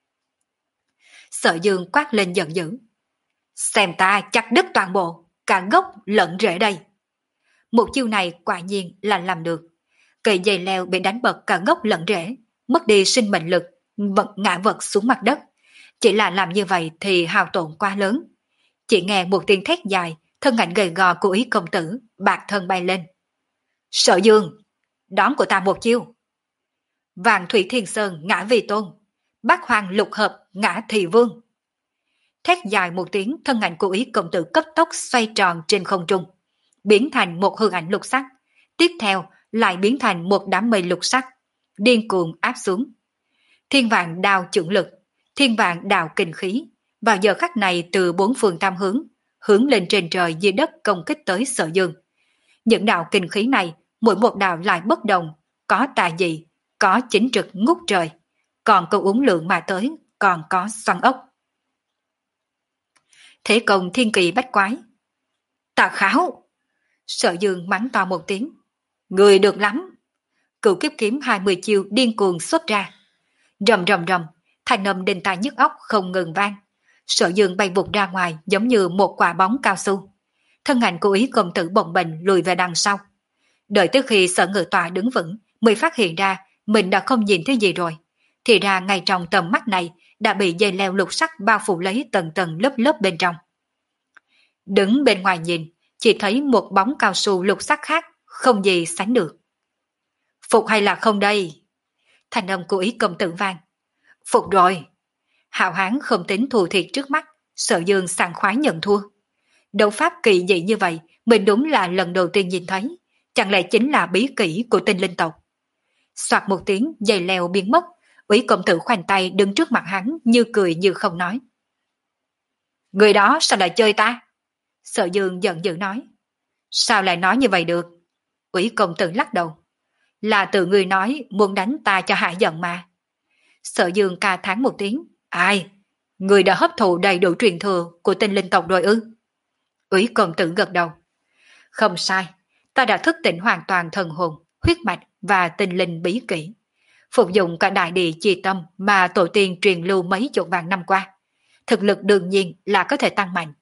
Sở Dương quát lên giận dữ. Xem ta chặt đứt toàn bộ, cả gốc lẫn rễ đây. Một chiêu này quả nhiên là làm được. Cây dây leo bị đánh bật cả gốc lẫn rễ, mất đi sinh mệnh lực, vật ngã vật xuống mặt đất. Chỉ là làm như vậy thì hao tổn quá lớn. Chỉ nghe một tiếng thét dài, thân ảnh gầy gò của Ý công tử bạc thân bay lên. Sở Dương, đón của ta một chiêu. Vạn Thủy Thiên Sơn ngã vì tôn, Bát Hoàng lục hợp ngã thị vương. Thét dài một tiếng, thân ảnh của Ý công tử cấp tốc xoay tròn trên không trung, biến thành một hư ảnh lục sắc. Tiếp theo lại biến thành một đám mây lục sắc, điên cuồng áp xuống. Thiên vạn đao chưởng lực, thiên vạn đao kinh khí, vào giờ khắc này từ bốn phương tam hướng, hướng lên trên trời dưới đất công kích tới Sở Dương. Những đạo kinh khí này, mỗi một đạo lại bất đồng, có tà dị, có chính trực ngút trời, còn có uống lượng mà tới, còn có xoắn ốc. Thế công thiên kỳ bách quái. Tà kháo! Sở Dương mắng to một tiếng. Người được lắm! Cửu kiếp kiếm hai mươi chiêu điên cuồng xuất ra. Rầm rầm rầm, thanh âm đinh tai nhức óc không ngừng vang. Sở Dương bay vụt ra ngoài giống như một quả bóng cao su. Thân ảnh của Ý công tử bồng bềnh lùi về đằng sau. Đợi tới khi Sở Ngự Tọa đứng vững mới phát hiện ra mình đã không nhìn thấy gì rồi. Thì ra ngay trong tầm mắt này đã bị dây leo lục sắc bao phủ lấy tầng tầng lớp lớp bên trong. Đứng bên ngoài nhìn, chỉ thấy một bóng cao su lục sắc khác, không gì sánh được. Phục hay là không đây? Thanh âm của Ý công tử vang. Phục rồi. Hạo Hán không tính thù thiệt trước mắt, Sở Dương sảng khoái nhận thua. Đấu pháp kỳ dị như vậy, mình đúng là lần đầu tiên nhìn thấy. Chẳng lẽ chính là bí kỹ của tinh linh tộc? Soạt một tiếng, dây leo biến mất. Ý công tử khoanh tay đứng trước mặt hắn, như cười như không nói. Người đó sao lại chơi ta? Sở Dương giận dữ nói. Sao lại nói như vậy được? Ý công tử lắc đầu. Là tự người nói muốn đánh ta cho hạ giận mà. Sở Dương ca thán một tiếng. Ai? Người đã hấp thụ đầy đủ truyền thừa của tinh linh tộc rồi ư? Ý công tử gật đầu. Không sai, ta đã thức tỉnh hoàn toàn thần hồn, huyết mạch và tinh linh bí kỹ. Phục dụng cả đại địa chi tâm mà tổ tiên truyền lưu mấy chục vạn năm qua. Thực lực đương nhiên là có thể tăng mạnh.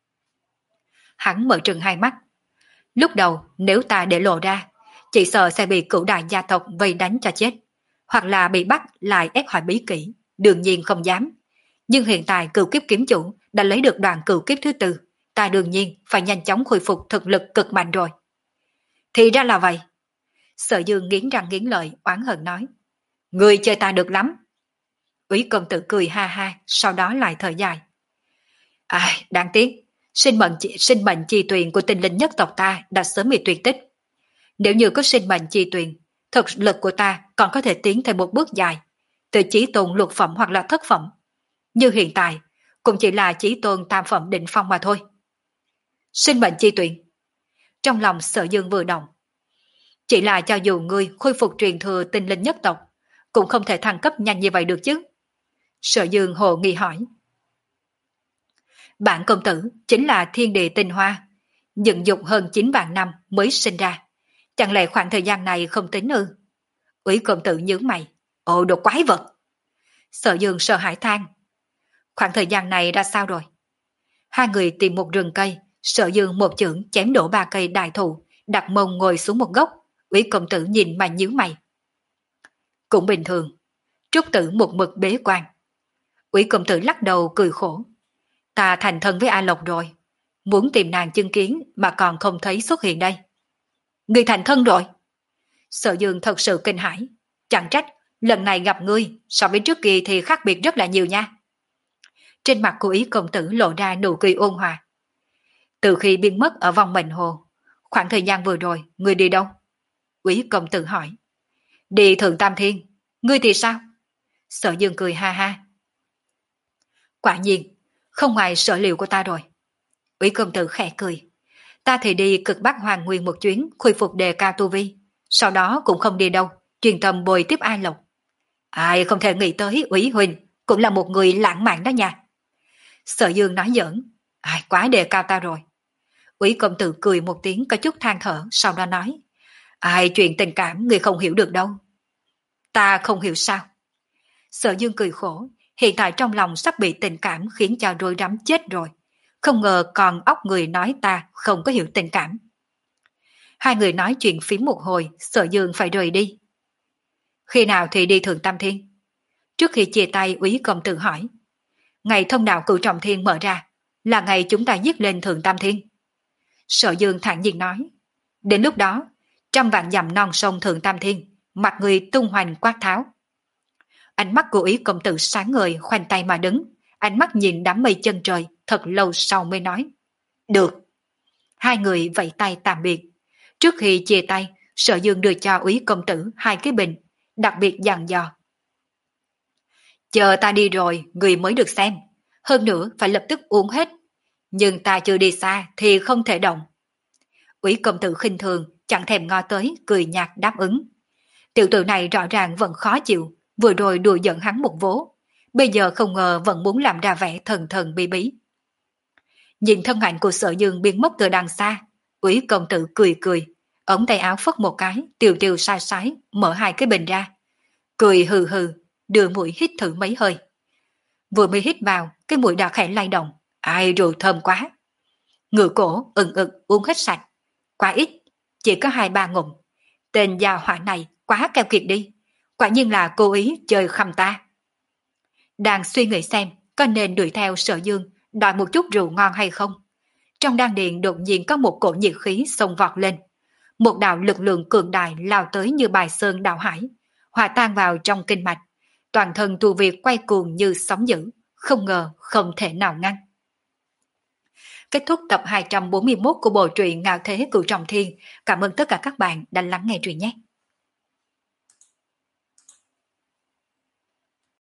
Hắn mở trừng hai mắt. Lúc đầu nếu ta để lộ ra, chỉ sợ sẽ bị cửu đại gia tộc vây đánh cho chết, hoặc là bị bắt lại ép hỏi bí kỹ, đương nhiên không dám. Nhưng hiện tại cửu kiếp kiếm chủ đã lấy được đoạn cửu kiếp thứ tư, ta đương nhiên phải nhanh chóng khôi phục thực lực cực mạnh rồi. Thì ra là vậy. Sở Dương nghiến răng nghiến lợi oán hận nói. Người chơi ta được lắm. Úy công tử cười ha ha, sau đó lại thở dài. Ai, đáng tiếc, sinh mệnh, sinh mệnh chi tuyền của tinh linh nhất tộc ta đã sớm bị tuyệt tích. Nếu như có sinh mệnh chi tuyền, thực lực của ta còn có thể tiến thêm một bước dài, từ chí tôn lục phẩm hoặc là thất phẩm. Nhưng hiện tại, cũng chỉ là chí tôn tam phẩm định phong mà thôi. Sinh mệnh chi tuyền. Trong lòng Sở Dương vừa động. Chỉ là cho dù ngươi khôi phục truyền thừa tinh linh nhất tộc, cũng không thể thăng cấp nhanh như vậy được chứ. Sở Dương hồ nghi hỏi. Bản công tử chính là thiên địa tinh hoa, dựng dục hơn chín vạn năm mới sinh ra. Chẳng lẽ khoảng thời gian này không tính ư? Úy công tử nhướng mày. Ồ, đồ quái vật. Sở Dương sợ hãi than. Khoảng thời gian này ra sao rồi? Hai người tìm một rừng cây, Sở Dương một chưởng chém đổ ba cây đại thụ, đặt mông ngồi xuống một góc. Úy công tử nhìn mà nhíu mày. Cũng bình thường, Trúc Tử một mực bế quan. Úy công tử lắc đầu cười khổ. Ta thành thân với A Lộc rồi, muốn tìm nàng chứng kiến mà còn không thấy xuất hiện đây. Ngươi thành thân rồi? Sở Dương thật sự kinh hãi. Chẳng trách, lần này gặp ngươi so với trước kia thì khác biệt rất là nhiều nha. Trên mặt của Ý công tử lộ ra nụ cười ôn hòa. Từ khi biến mất ở vòng mệnh hồ, khoảng thời gian vừa rồi, ngươi đi đâu? Úy công tử hỏi. Đi Thượng Tam Thiên, ngươi thì sao? Sở Dương cười ha ha. Quả nhiên, không ngoài sở liệu của ta rồi. Úy công tử khẽ cười. Ta thì đi cực Bắc Hoàng Nguyên một chuyến, khôi phục đề cao tu vi. Sau đó cũng không đi đâu, truyền tâm bồi tiếp Ai Lộc. Ai không thể nghĩ tới Úy huynh cũng là một người lãng mạn đó nha. Sở Dương nói giỡn. Ai quá đề cao ta rồi. Úy công tử cười một tiếng có chút than thở, sau đó nói. Ai chuyện tình cảm người không hiểu được đâu. Ta không hiểu sao? Sở Dương cười khổ, hiện tại trong lòng sắp bị tình cảm khiến cho rối rắm chết rồi. Không ngờ còn óc người nói ta không có hiểu tình cảm. Hai người nói chuyện phím một hồi, Sở Dương phải rời đi. Khi nào thì đi Thượng Tam Thiên? Trước khi chia tay, Úy công tử hỏi. Ngày thông đạo cửu trọng thiên mở ra, là ngày chúng ta giết lên Thượng Tam Thiên. Sở Dương thản nhiên nói. Đến lúc đó, trăm vạn dặm non sông Thượng Tam Thiên, mặt người tung hoành quát tháo. Ánh mắt của Úy công tử sáng ngời, khoanh tay mà đứng, ánh mắt nhìn đám mây chân trời, thật lâu sau mới nói. Được. Hai người vẫy tay tạm biệt. Trước khi chia tay, Sở Dương đưa cho Úy công tử hai cái bình, đặc biệt dặn dò. Chờ ta đi rồi, người mới được xem. Hơn nữa phải lập tức uống hết. Nhưng ta chưa đi xa thì không thể động. Úy công tử khinh thường, chẳng thèm ngó tới, cười nhạt đáp ứng. Tiểu tử này rõ ràng vẫn khó chịu, vừa rồi đùa giận hắn một vố. Bây giờ không ngờ vẫn muốn làm ra vẻ thần thần bí bí. Nhìn thân ảnh của Sở Dương biến mất từ đằng xa, Úy công tử cười cười, ống tay áo phất một cái, tiều tiều sai sái, mở hai cái bình ra. Cười hừ hừ, đưa mũi hít thử mấy hơi. Vừa mới hít vào, cái mũi đã khẽ lay động. Ai rượu thơm quá. Ngửa cổ, ừng ực uống hết sạch. Quá ít, chỉ có hai ba ngụm. Tên gia hỏa này quá keo kiệt đi. Quả nhiên là cố ý chơi khăm ta. Đang suy nghĩ xem có nên đuổi theo Sở Dương đòi một chút rượu ngon hay không. Trong đan điền đột nhiên có một cổ nhiệt khí xông vọt lên. Một đạo lực lượng cường đại lao tới như bài sơn đảo hải, hòa tan vào trong kinh mạch. Toàn thân tu vi quay cuồng như sóng dữ, không ngờ không thể nào ngăn. Kết thúc tập hai trăm bốn mươi mốt của bộ truyện Ngạo Thế Cửu Trọng Thiên. Cảm ơn tất cả các bạn đã lắng nghe truyện nhé.